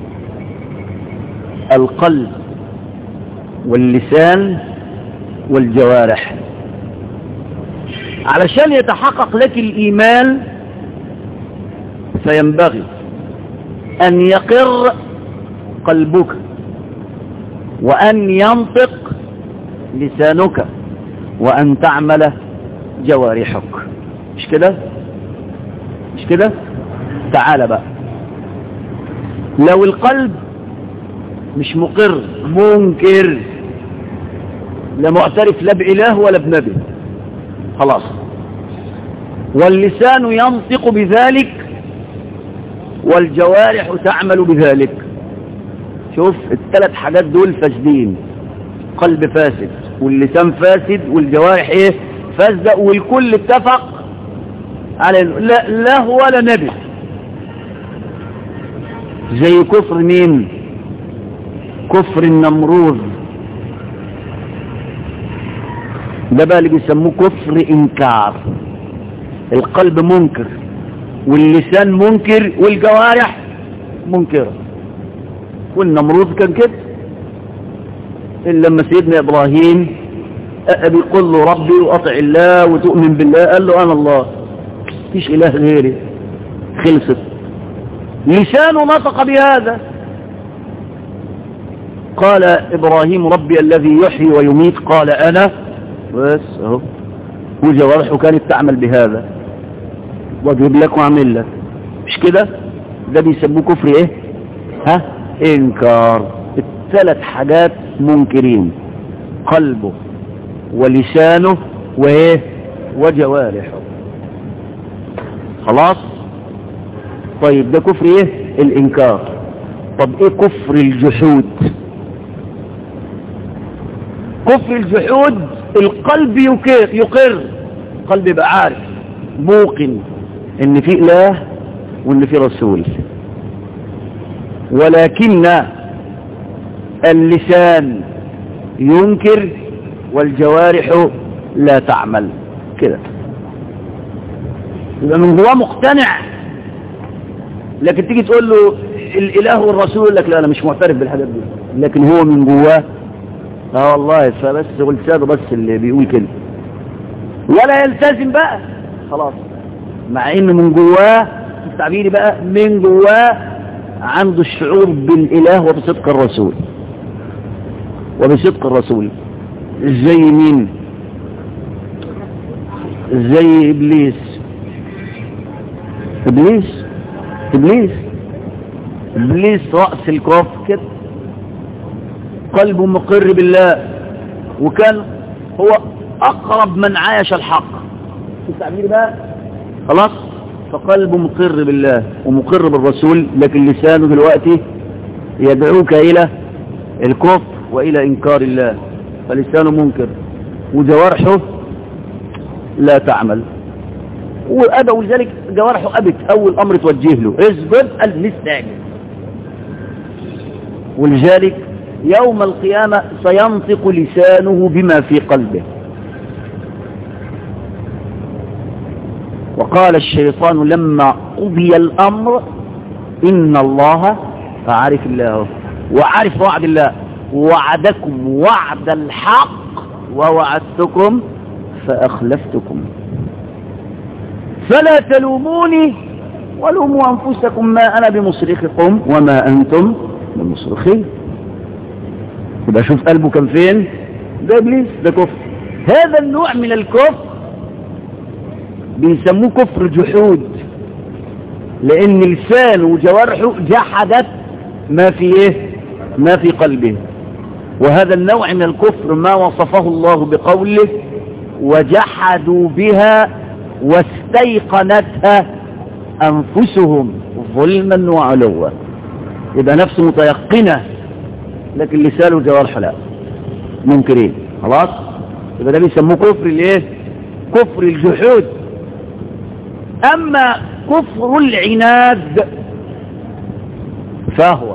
القلب واللسان والجوارح. علشان يتحقق لك الايمان فينبغي ان يقر قلبك، وان ينطق لسانك، وان تعمل جوارحك. مش كده؟ مش كده؟ تعال بقى، لو القلب مش مقر، منكر، لا معترف لا بإله ولا بنبي، خلاص، واللسان ينطق بذلك والجوارح تعمل بذلك. شوف الثلاث حاجات دول فاسدين: قلب فاسد، واللسان فاسد، والجوارح ايه؟ فاسدة. والكل اتفق على لا لا ولا نبي. زي كفر مين؟ كفر النمروذ، ده بقى اللي بيسموه كفر انكار. القلب منكر، واللسان منكر، والجوارح منكرة. والنمروذ كان كده، إلا لما سيدنا إبراهيم بيقول له ربي وأطع الله وتؤمن بالله، قال له أنا الله، مفيش إله غيري، خلصت. لسانه نطق بهذا، قال إبراهيم ربي الذي يحيي ويميت، قال أنا، بس اهو. وجوارحه كانت تعمل بهذا، واجيب لك واعمل لك، مش كده؟ ده بيسموه كفر ايه؟ ها؟ انكار. الثلاث حاجات منكرين: قلبه ولسانه وايه؟ وجوارحه. خلاص؟ طيب ده كفر ايه؟ الانكار. طب ايه كفر الجحود؟ كفر الجحود القلب يقر يقر القلب يبقى عارف موقن ان في اله وان في رسول، ولكن اللسان ينكر والجوارح لا تعمل كده. يبقى من جواه مقتنع، لكن تيجي تقول له الاله والرسول يقول لك لا انا مش معترف بالحاجات دي، لكن هو من جواه اه والله، فبس ولسانه بس اللي بيقول كده، ولا يلتزم بقى خلاص، مع ان من جواه التعبير بقى من جواه عنده الشعور بالاله وبصدق الرسول وبصدق الرسول. زي مين؟ زي ابليس. ابليس ابليس ابليس رأس الكفر كده، قلبه مقر بالله، وكان هو اقرب من عايش الحق في التعبير بقى، خلاص. فقلبه مقر بالله ومقر بالرسول، لكن لسانه دلوقتي يدعوك الى الكفر والى انكار الله، فلسانه منكر وجوارحه لا تعمل. وأبى، ولذلك جوارحه أبت. أول أمر توجه له اسجد، قال مستعجل. ولذلك يوم القيامة سينطق لسانه بما في قلبه. وقال الشيطان لما قضي الأمر إن الله فعارف الله وعارف وعد الله وعدكم وعد الحق ووعدتكم فأخلفتكم فلا تلوموني ولوموا أنفسكم ما أنا بمصرخكم وما أنتم بمصرخي. يبقى شوف قلبه كان فين؟ ده إبليس، ده كفر. هذا النوع من الكفر بيسموه كفر جحود، لأن لسانه وجوارحه جحدت ما في إيه؟ ما في قلبه. وهذا النوع من الكفر ما وصفه الله بقوله وجحدوا بها واستيقنتها أنفسهم ظلما وعلوا. يبقى نفسه متيقنة لكن لسانه وجوارحه لا، منكرين. خلاص، يبقى ده بيسموه كفر الايه؟ كفر الجحود. أما كفر العناد فهو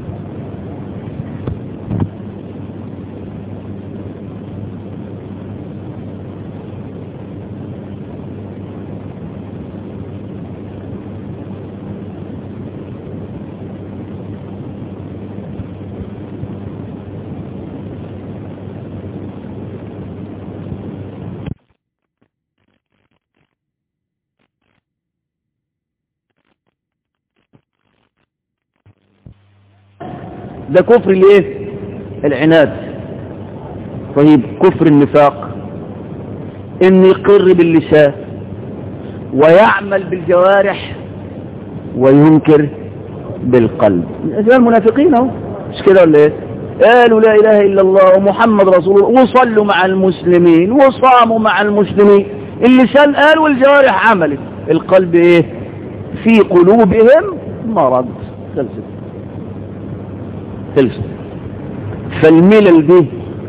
ده كفر الايه؟ العناد. طيب كفر النفاق ان يقر باللسان ويعمل بالجوارح وينكر بالقلب. زي المنافقين اهو، مش كده ولا ايه؟ قالوا لا اله الا الله ومحمد رسول الله وصلوا مع المسلمين وصاموا مع المسلمين، اللسان قال والجوارح عملت، القلب ايه؟ في قلوبهم مرض. خلصت خلصت. فالملل دي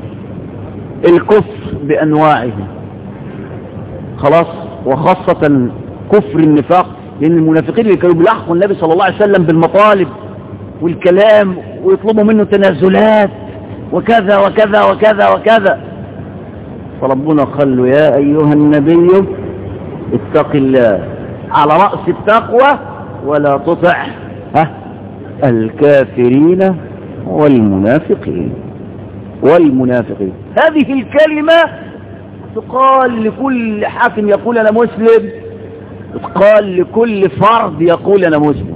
الكفر بأنواعه. خلاص، وخاصة كفر النفاق، لأن المنافقين اللي كانوا بيلاحقوا النبي صلى الله عليه وسلم بالمطالب والكلام ويطلبوا منه تنازلات وكذا وكذا وكذا وكذا، فربنا قال له يا أيها النبي اتق الله على رأس التقوى ولا تطع ها الكافرين والمنافقين. والمنافقين هذه الكلمة تقال لكل حاكم يقول أنا مسلم، تقال لكل فرد يقول أنا مسلم.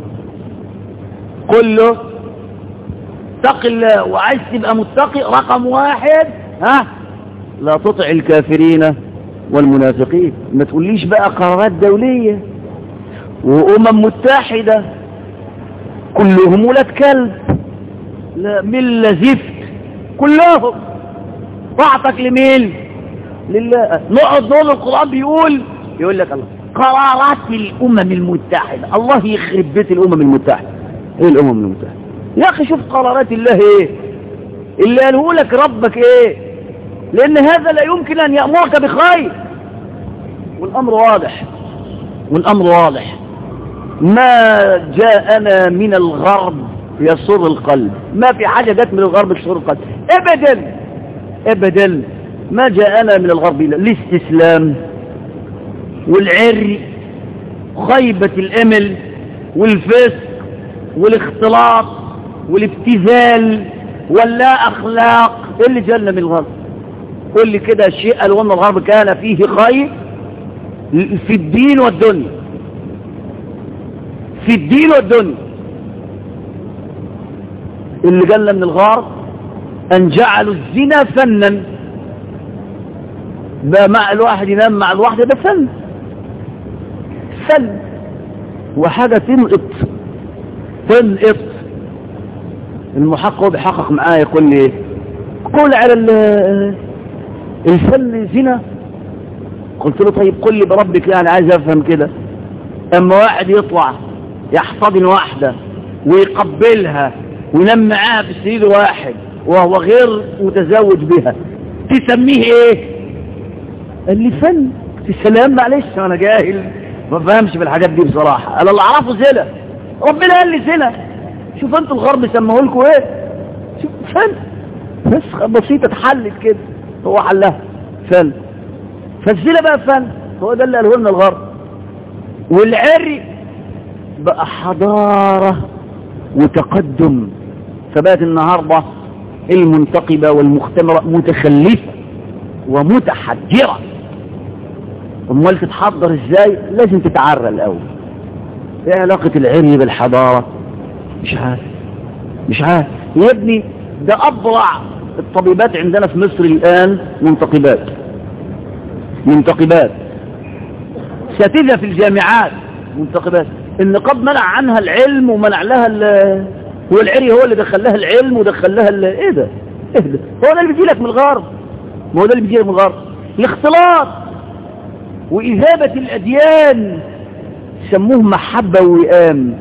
قل له اتق الله، وعايز تبقى متقي رقم واحد ها لا تطع الكافرين والمنافقين. ما تقوليش بقى قرارات دولية وأمم متحدة كلهم ولاد كلب، لا ملة زفت كلهم. طاعتك لمين؟ لله. نقعد نقول القرآن بيقول يقول لك الله قرارات الأمم المتحدة، الله يخرب بيت الأمم المتحدة. ايه الأمم المتحدة يا أخي؟ شوف قرارات الله ايه اللي قاله لك ربك ايه، لأن هذا لا يمكن أن يأمرك بخير. والأمر واضح، والأمر واضح. ما جاءنا من الغرب يسر القلب، ما في حاجة جت من الغرب تسر القلب ابدا ابدا. ما جاءنا من الغرب إلا الاستسلام والعري وخيبة الامل والفسق والاختلاط والابتذال واللا اخلاق. ايه اللي جاءنا من الغرب؟ قل لي كده الشيء قالوا ان الغرب كان فيه خير في الدين والدنيا، في الدين والدنيا. اللي جالنا من الغرب ان جعلوا الزنا فنا، بقى مع الواحد ينام مع الواحدة ده فن، فن وحاجة تنقط تنقط. المحقق بيحقق معايا يقول لي قول على الفن زنا. قلت له طيب قل لي بربك، يعني عايز افهم كده. اما واحد يطلع يحتضن واحدة ويقبلها وينام معاها في سرير واحد وهو غير متزوج بها، تسميه ايه؟ قال لي فن. السلام معلش انا جاهل ما فهمش في الحاجات دي بصراحة. انا اللي اعرفه زنا، ربنا قال لي زنا. شوف انتوا الغرب سموه لكم ايه؟ شوف فن بس بسيطة اتحلت كده، هو حلها فن. فالزنا بقى فن، هو ده اللي قاله لنا الغرب. والعري بقى حضارة وتقدم. فبقت النهاردة المنتقبة والمختمرة متخلفة ومتحجرة. امال تتحضر ازاي؟ لازم تتعرى الاول. ايه علاقة العري بالحضارة؟ مش عارف مش عارف يا ابني. ده ابرع الطبيبات عندنا في مصر الان منتقبات منتقبات ساتذة في الجامعات منتقبات. النقاب منع عنها العلم ومنع لها ال هو العري هو اللي دخل لها العلم ودخل لها ال ايه ده ايه ده هو ده اللي بيجي لك من الغرب. ما هو ده اللي بيجي لك من الغرب. الاختلاط وإذابة الأديان سموه محبة ووئام.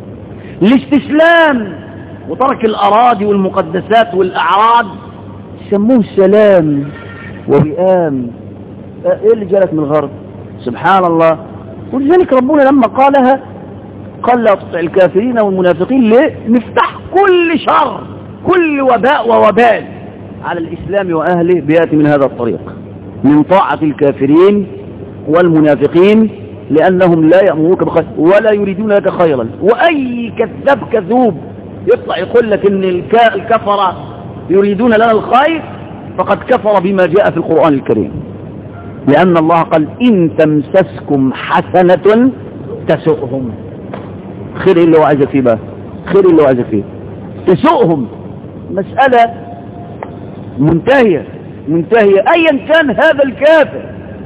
الاستسلام وترك الأراضي والمقدسات والأعراض سموه سلام ووئام. ايه اللي جالك من الغرب؟ سبحان الله. ولذلك ربنا لما قالها قال لا تطع الكافرين والمنافقين. ليه؟ نفتح كل شر كل وباء ووبال على الإسلام وأهله بيأتي من هذا الطريق، من طاعة الكافرين والمنافقين، لأنهم لا يأمروك بخير ولا يريدون لك خيرا. وأي كذاب كذوب يطلع يقول لك إن الكفر يريدون لنا الخير فقد كفر بما جاء في القرآن الكريم. لأن الله قال إن تمسسكم حسنة تسؤهم. خير اللي هو عايز فيه بقى، خير اللي هو عايز فيه تسؤهم. مسألة منتهية منتهية. أيا كان هذا الكافر،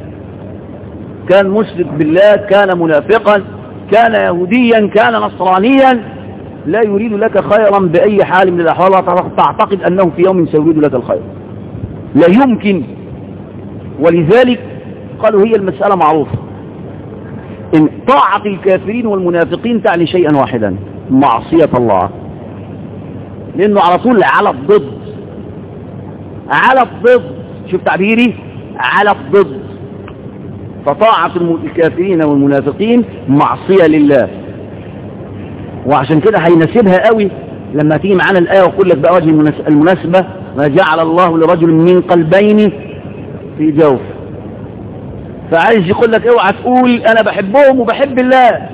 كان مشرك بالله، كان منافقا، كان يهوديا، كان نصرانيا، لا يريد لك خيرا بأي حال من الأحوال. تعتقد أنه في يوم سيريد لك الخير، لا يمكن. ولذلك قالوا هي المسألة معروفة، إن طاعة الكافرين والمنافقين تعني شيئا واحدا: معصية الله. لأنه على طول على الضد، على الضد. شوف تعبيري، على الضد. فطاعة الكافرين والمنافقين معصية لله. وعشان كده هيناسبها قوي لما تيجي معانا الآية وقول لك بقى وجه المناسبة: ما جعل الله لرجل من قلبين في جوف. فعايز يقول لك اوعى تقول انا بحبهم وبحب الله،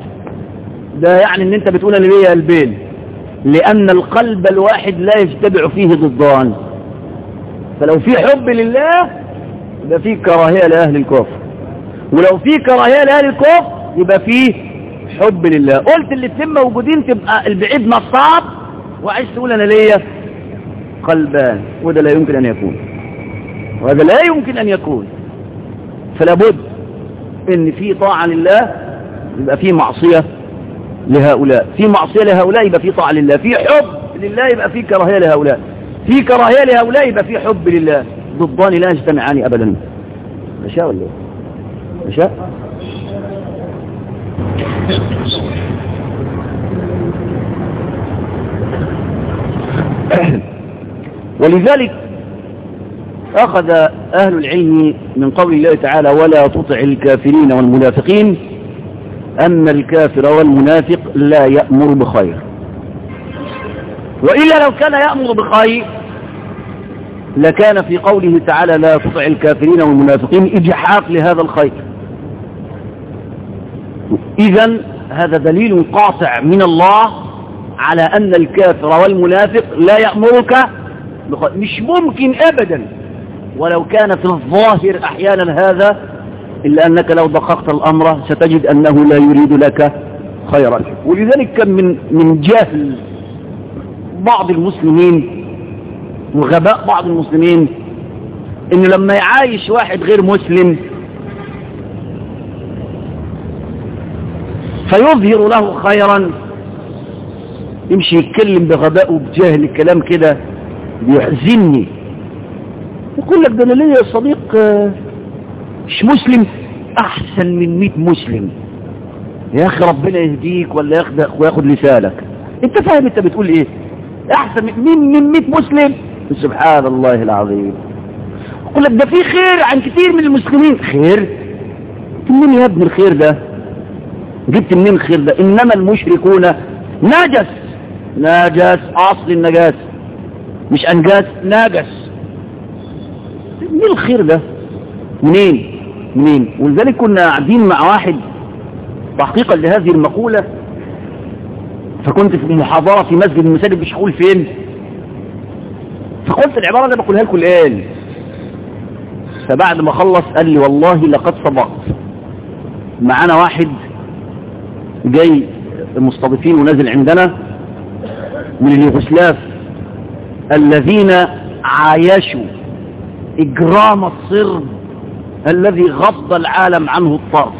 ده يعني ان انت بتقول انا ليا قلبين، لان القلب الواحد لا يجتمع فيه ضدان. فلو في حب لله يبقى في كراهية لأهل الكفر، ولو في كراهية لأهل الكفر يبقى في حب لله. قلت الاثنين موجودين تبقى البعيد نصاب، وعايز تقول انا ليا قلبان، وده لا يمكن ان يكون، وهذا لا يمكن ان يكون. فلا بد ان في طاعة لله يبقى في معصية لهؤلاء، في معصية لهؤلاء يبقى في طاعة لله، في حب لله يبقى في كراهية لهؤلاء، في كراهية لهؤلاء يبقى في حب لله. ضدان لا يجتمعان ابدا. مشاء ولا مشاء؟ ولذلك أخذ أهل العلم من قول الله تعالى: ولا تطع الكافرين والمنافقين، أن الكافر والمنافق لا يأمر بخير. وإلا لو كان يأمر بخير لكان في قوله تعالى: لا تطع الكافرين والمنافقين إجحاف لهذا الخير. إذن هذا دليل قاطع من الله على أن الكافر والمنافق لا يأمرك بخير. مش ممكن أبدا، ولو كان في الظاهر أحيانا هذا، إلا أنك لو دققت الأمر ستجد أنه لا يريد لك خيرا. ولذلك كان من من جهل بعض المسلمين وغباء بعض المسلمين إنه لما يعايش واحد غير مسلم فيظهر له خيرا يمشي يتكلم بغباء وبجهل كلام كده بيحزنني. يقول لك ده انا ليا صديق مش مسلم احسن من مئة مسلم. يا اخي ربنا يهديك ولا ياخد وياخد لسانك. انت فاهم انت بتقول ايه؟ احسن من من مئة مسلم. سبحان الله العظيم. يقول لك ده في خير عن كثير من المسلمين. خير جبت منين يا ابن الخير ده؟ جبت منين الخير ده؟ إنما المشركون نجس. نجس أصل النجاس، مش أنجاس، نجس. منين الخير ده؟ منين؟ منين؟ ولذلك كنا قاعدين مع واحد تحقيقا لهذه المقولة، فكنت في محاضرة في مسجد المساجد، مش هقول فين، فقلت العبارة اللي بقولها لكم الآن. فبعد ما خلص قال لي والله لقد صدقت. معانا واحد جاي المستضيفين ونازل عندنا من اليوغوسلاف الذين عايشوا إجرام الصرب الذي غض العالم عنه الطرف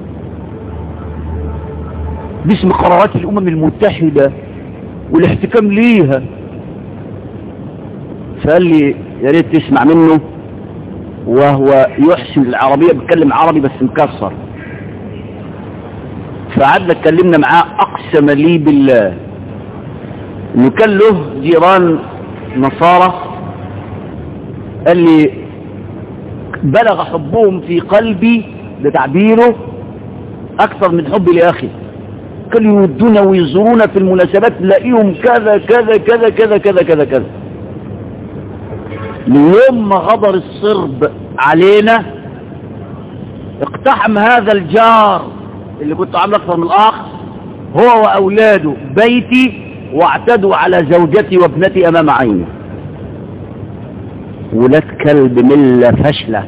باسم قرارات الأمم المتحدة والاحتكام ليها. فقال لي يا ريت تسمع منه، وهو يحسن العربية، بيتكلم عربي بس مكسر. فقعدنا اتكلمنا معاه، أقسم لي بالله إنه كان له جيران نصارى، قال لي بلغ حبهم في قلبي، ده تعبيره، أكثر من حبي لأخي. كانوا يودونا ويزورونا في المناسبات، نلاقيهم كذا كذا كذا كذا كذا كذا كذا. اليوم ما غدر الصرب علينا، اقتحم هذا الجار اللي كنت عامل أكثر من الأخ هو وأولاده بيتي، واعتدوا على زوجتي وابنتي أمام عيني. ولاد كلب ملة فشلة.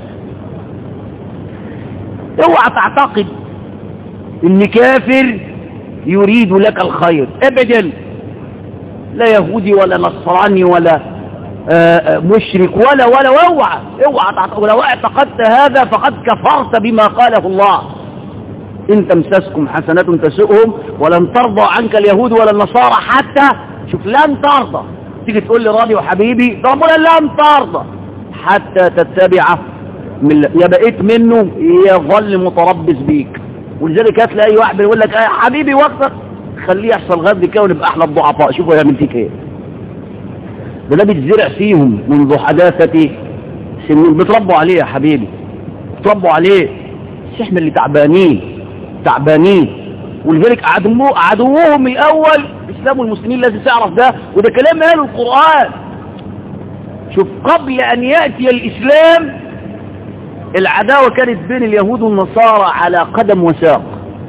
اوعى تعتقد ان كافر يريد لك الخير ابدا، لا يهودي ولا نصراني ولا مشرك ولا ولا اوعى اوعى تعتقد. ولو اعتقدت هذا فقد كفرت بما قاله الله. ان تمسسكم حسنات تسؤهم ولن ترضى عنك اليهود ولا النصارى حتى، شوف، لن ترضى. تيجي تقول لي راضي وحبيبي، ربنا لن ترضى حتى تتبع من، يا بقيت منه يظل متربص بيك. ولذلك هتلاقي اي واحد بيقول لك يا حبيبي وقتك، خليه يحصل غد كده ونبقى احلى الضعفاء. شوفوا يعمل فيك ايه. ده ده بيتزرع فيهم منذ حداثة سنين، بيتربوا عليه يا حبيبي، بيتربوا عليه. بس احنا اللي تعبانين تعبانين. ولذلك عدوه عدوهم الاول الاسلام والمسلمين، لازم تعرف ده، وده كلام قاله القرآن. شوف، قبل ان يأتي الاسلام العداوة كانت بين اليهود والنصارى على قدم وساق،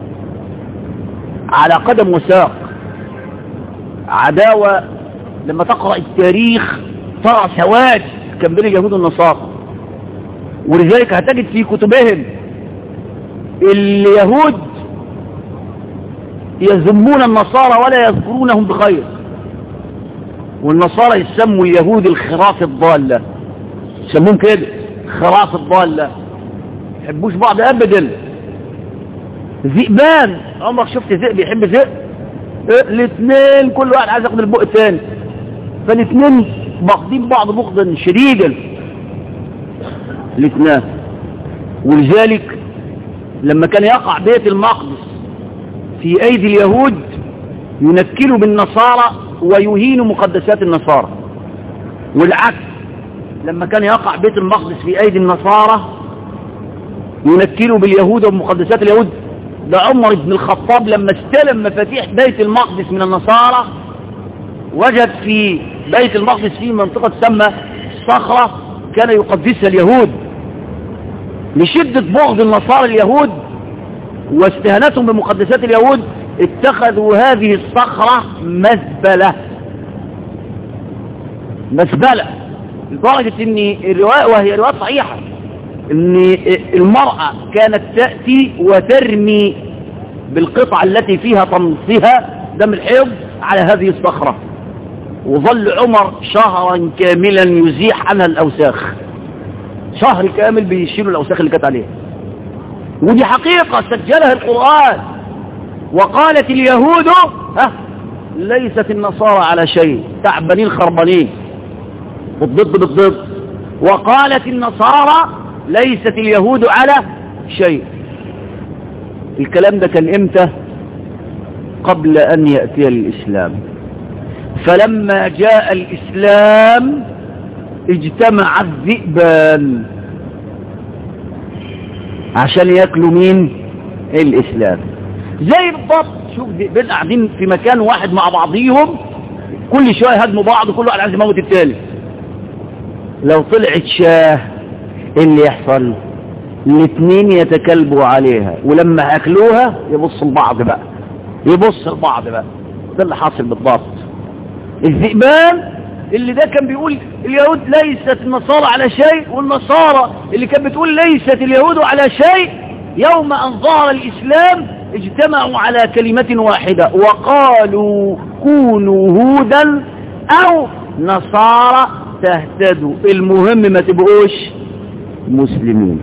على قدم وساق. عداوة لما تقرأ التاريخ ترى سواد كان بين اليهود والنصارى. ولذلك هتجد في كتبهم اليهود يذمون النصارى ولا يذكرونهم بخير، والنصارى يسموا اليهود الخراف الضالة، يسمون كده خراف الضالة، يحبوش بعض ابدا. ذئبان، عمرك شفت ذئب يحب ذئب؟ الاثنين كل واحد عايز ياخد البق الثاني، فالاثنين باخدين بعض بغضا شديدا الاثنين. ولذلك لما كان يقع بيت المقدس في ايدي اليهود ينكلوا بالنصارى ويهينوا مقدسات النصارى، والعكس لما كان يقع بيت المقدس في ايدي النصارى ينكلوا باليهود ومقدسات اليهود. ده عمر بن الخطاب لما استلم مفاتيح بيت المقدس من النصارى وجد في بيت المقدس في منطقة تسمى صخرة كان يقدسها اليهود. لشدة بغض النصارى اليهود واستهانتهم بمقدسات اليهود اتخذوا هذه الصخرة مزبلة، مزبلة، لدرجة ان الرواية، وهي رواية صحيحة، ان المرأة كانت تأتي وترمي بالقطعة التي فيها تنصيها دم الحيض على هذه الصخرة. وظل عمر شهرا كاملا يزيح عنها الأوساخ، شهر كامل بيشيلوا الأوساخ اللي كانت عليها. ودي حقيقة سجلها القرآن. وقالت اليهود ها ليست النصارى على شيء، تعبانين خربانين، بالضد بالضد. وقالت النصارى ليست اليهود على شيء. الكلام ده كان امتى؟ قبل ان يأتي الاسلام. فلما جاء الاسلام اجتمع الذئبان، عشان ياكلوا مين؟ الإسلام. زي بالضبط، شوف بين قاعدين في مكان واحد مع بعضيهم، كل شوية يهاجموا بعض، كل واحد عايز يموت التاني. لو طلعت شاه ايه اللي يحصل؟ الاثنين يتكلبوا عليها، ولما اكلوها يبص لبعض بقى يبص لبعض بقى ده اللي حاصل بالضبط. الذئبان اللي ده كان بيقول اليهود ليست النصارى على شيء، والنصارى اللي كان بتقول ليست اليهود على شيء، يوم أن ظهر الإسلام اجتمعوا على كلمة واحدة وقالوا كونوا هودا أو نصارى تهتدوا، المهم ما تبقوش مسلمين.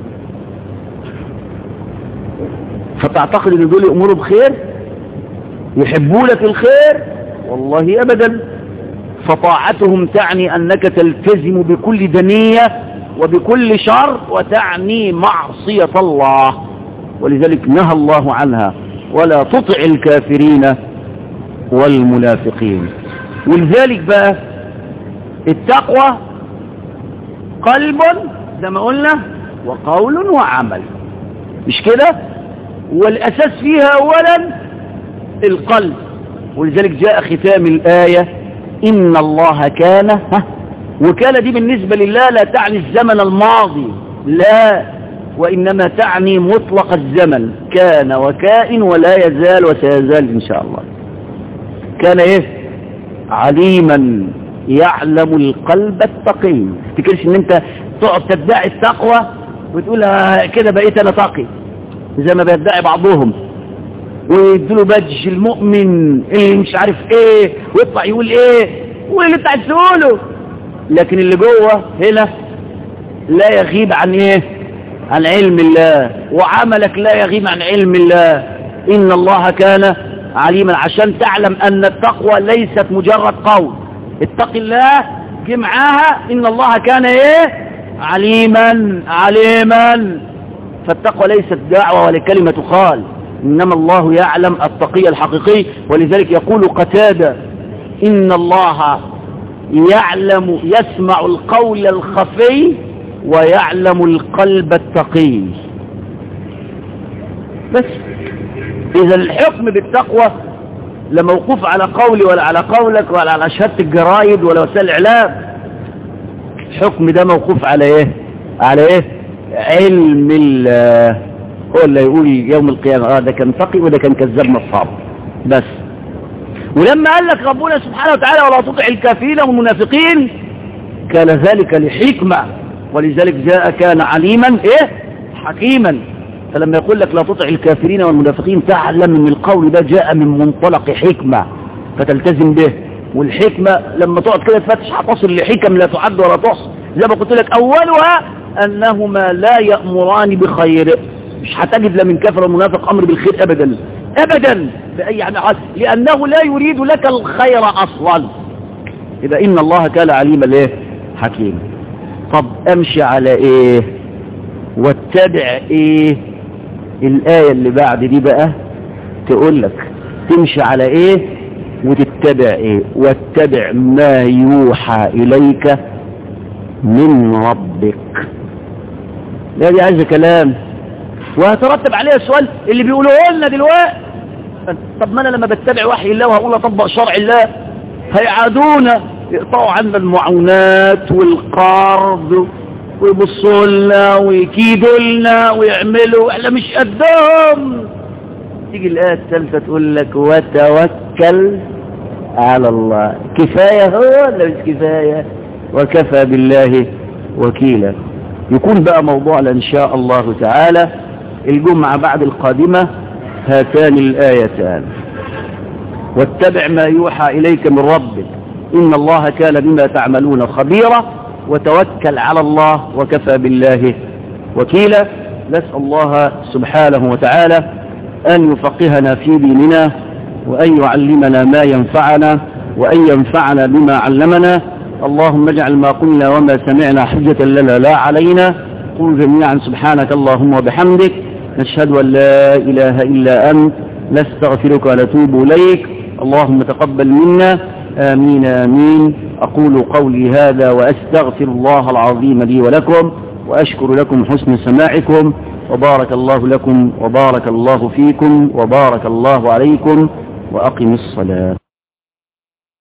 فتعتقد ان دول يأمروا بخير، يحبوا لك الخير؟ والله أبدا. فطاعتهم تعني أنك تلتزم بكل دنية وبكل شر، وتعني معصية الله، ولذلك نهى الله عنها: ولا تطع الكافرين والمنافقين. ولذلك بقى التقوى قلب زي ما قلنا وقول وعمل، مش كده؟ والأساس فيها أولا القلب. ولذلك جاء ختام الآية: إن الله كان، ها وكان دي بالنسبة لله لا تعني الزمن الماضي، لا، وإنما تعني مطلق الزمن، كان وكائن ولا يزال وسيزال إن شاء الله. كان إيه؟ عليما يعلم القلب التقي. تفتكرش ان انت تقعد تدعي التقوى وتقول كده بقيت انا تقي زي ما بيدعي بعضهم، ويديله بادج المؤمن اللي مش عارف ايه، ويطلع يقول ايه واللي انت عايز تقوله، لكن اللي جوه هنا لا يغيب عن ايه؟ عن علم الله، وعملك لا يغيب عن علم الله. ان الله كان عليما، عشان تعلم ان التقوى ليست مجرد قول. اتق الله جه معاها ان الله كان ايه؟ عليما عليما. فالتقوى ليست دعوة ولا كلمة تقال، انما الله يعلم التقي الحقيقي. ولذلك يقول قتادة: ان الله يعلم يسمع القول الخفي ويعلم القلب التقي. بس اذا الحكم بالتقوى لا موقوف على قولي ولا على قولك ولا على شهادة الجرايد ولا وسائل الاعلام. الحكم ده موقوف على ايه؟ على ايه؟ علم الله. هو اللي يقول يوم القيامة اه ده كان تقي وده كان كذاب نصاب بس. ولما قال لك ربنا سبحانه وتعالى: ولا تطع الكافرين والمنافقين، كان ذلك لحكمة. ولذلك جاء كان عليما ايه؟ حكيما. فلما يقول لك لا تطع الكافرين والمنافقين، تعلم ان القول ده جاء من منطلق حكمة فتلتزم به. والحكمة لما تقعد كده تفتش هتصل لحكم لا تعد ولا تحصى. زي ما قلت لك اولها انهما لا يأمران بخير، مش هتجد لا من كافر ومنافق امر بالخير ابدا ابدا باي حال، لانه لا يريد لك الخير اصلا. اذا ان الله كان عليما ايه؟ حكيما. طب امشي على ايه واتبع ايه؟ الآية اللي بعد دي بقى تقول لك تمشي على ايه وتتبع ايه. واتبع ما يوحى اليك من ربك. لا دي عايزة كلام، وهترتب عليها السؤال اللي بيقولوه لنا دلوقتي: طب ما انا لما بتبع وحي الله وهقول اطبق شرع الله هيعادونا، يقطعوا عنا المعونات والقرض ويبصوا لنا ويكيدوا لنا ويعملوا، احنا مش قدهم. تيجي الآية الثالثة تقول لك: وتوكل على الله. كفاية هو ولا مش كفاية؟ وكفى بالله وكيلا. يكون بقى موضوعنا إن شاء الله تعالى الجمعة بعد القادمة هاتان الآيتان: واتبع ما يوحى إليك من ربك إن الله كان بما تعملون خبيرا، وتوكل على الله وكفى بالله وكيلا. نسأل الله سبحانه وتعالى أن يفقهنا في ديننا، وأن يعلمنا ما ينفعنا، وأن ينفعنا بما علمنا. اللهم اجعل ما قلنا وما سمعنا حجة لنا لا علينا. قل جميعا: سبحانك اللهم وبحمدك، نشهد أن لا إله إلا أنت، نستغفرك ونتوب إليك. اللهم تقبل منا. آمين آمين. أقول قولي هذا وأستغفر الله العظيم لي ولكم، وأشكر لكم حسن سماعكم. وبارك الله لكم وبارك الله فيكم وبارك الله عليكم، وأقم الصلاة.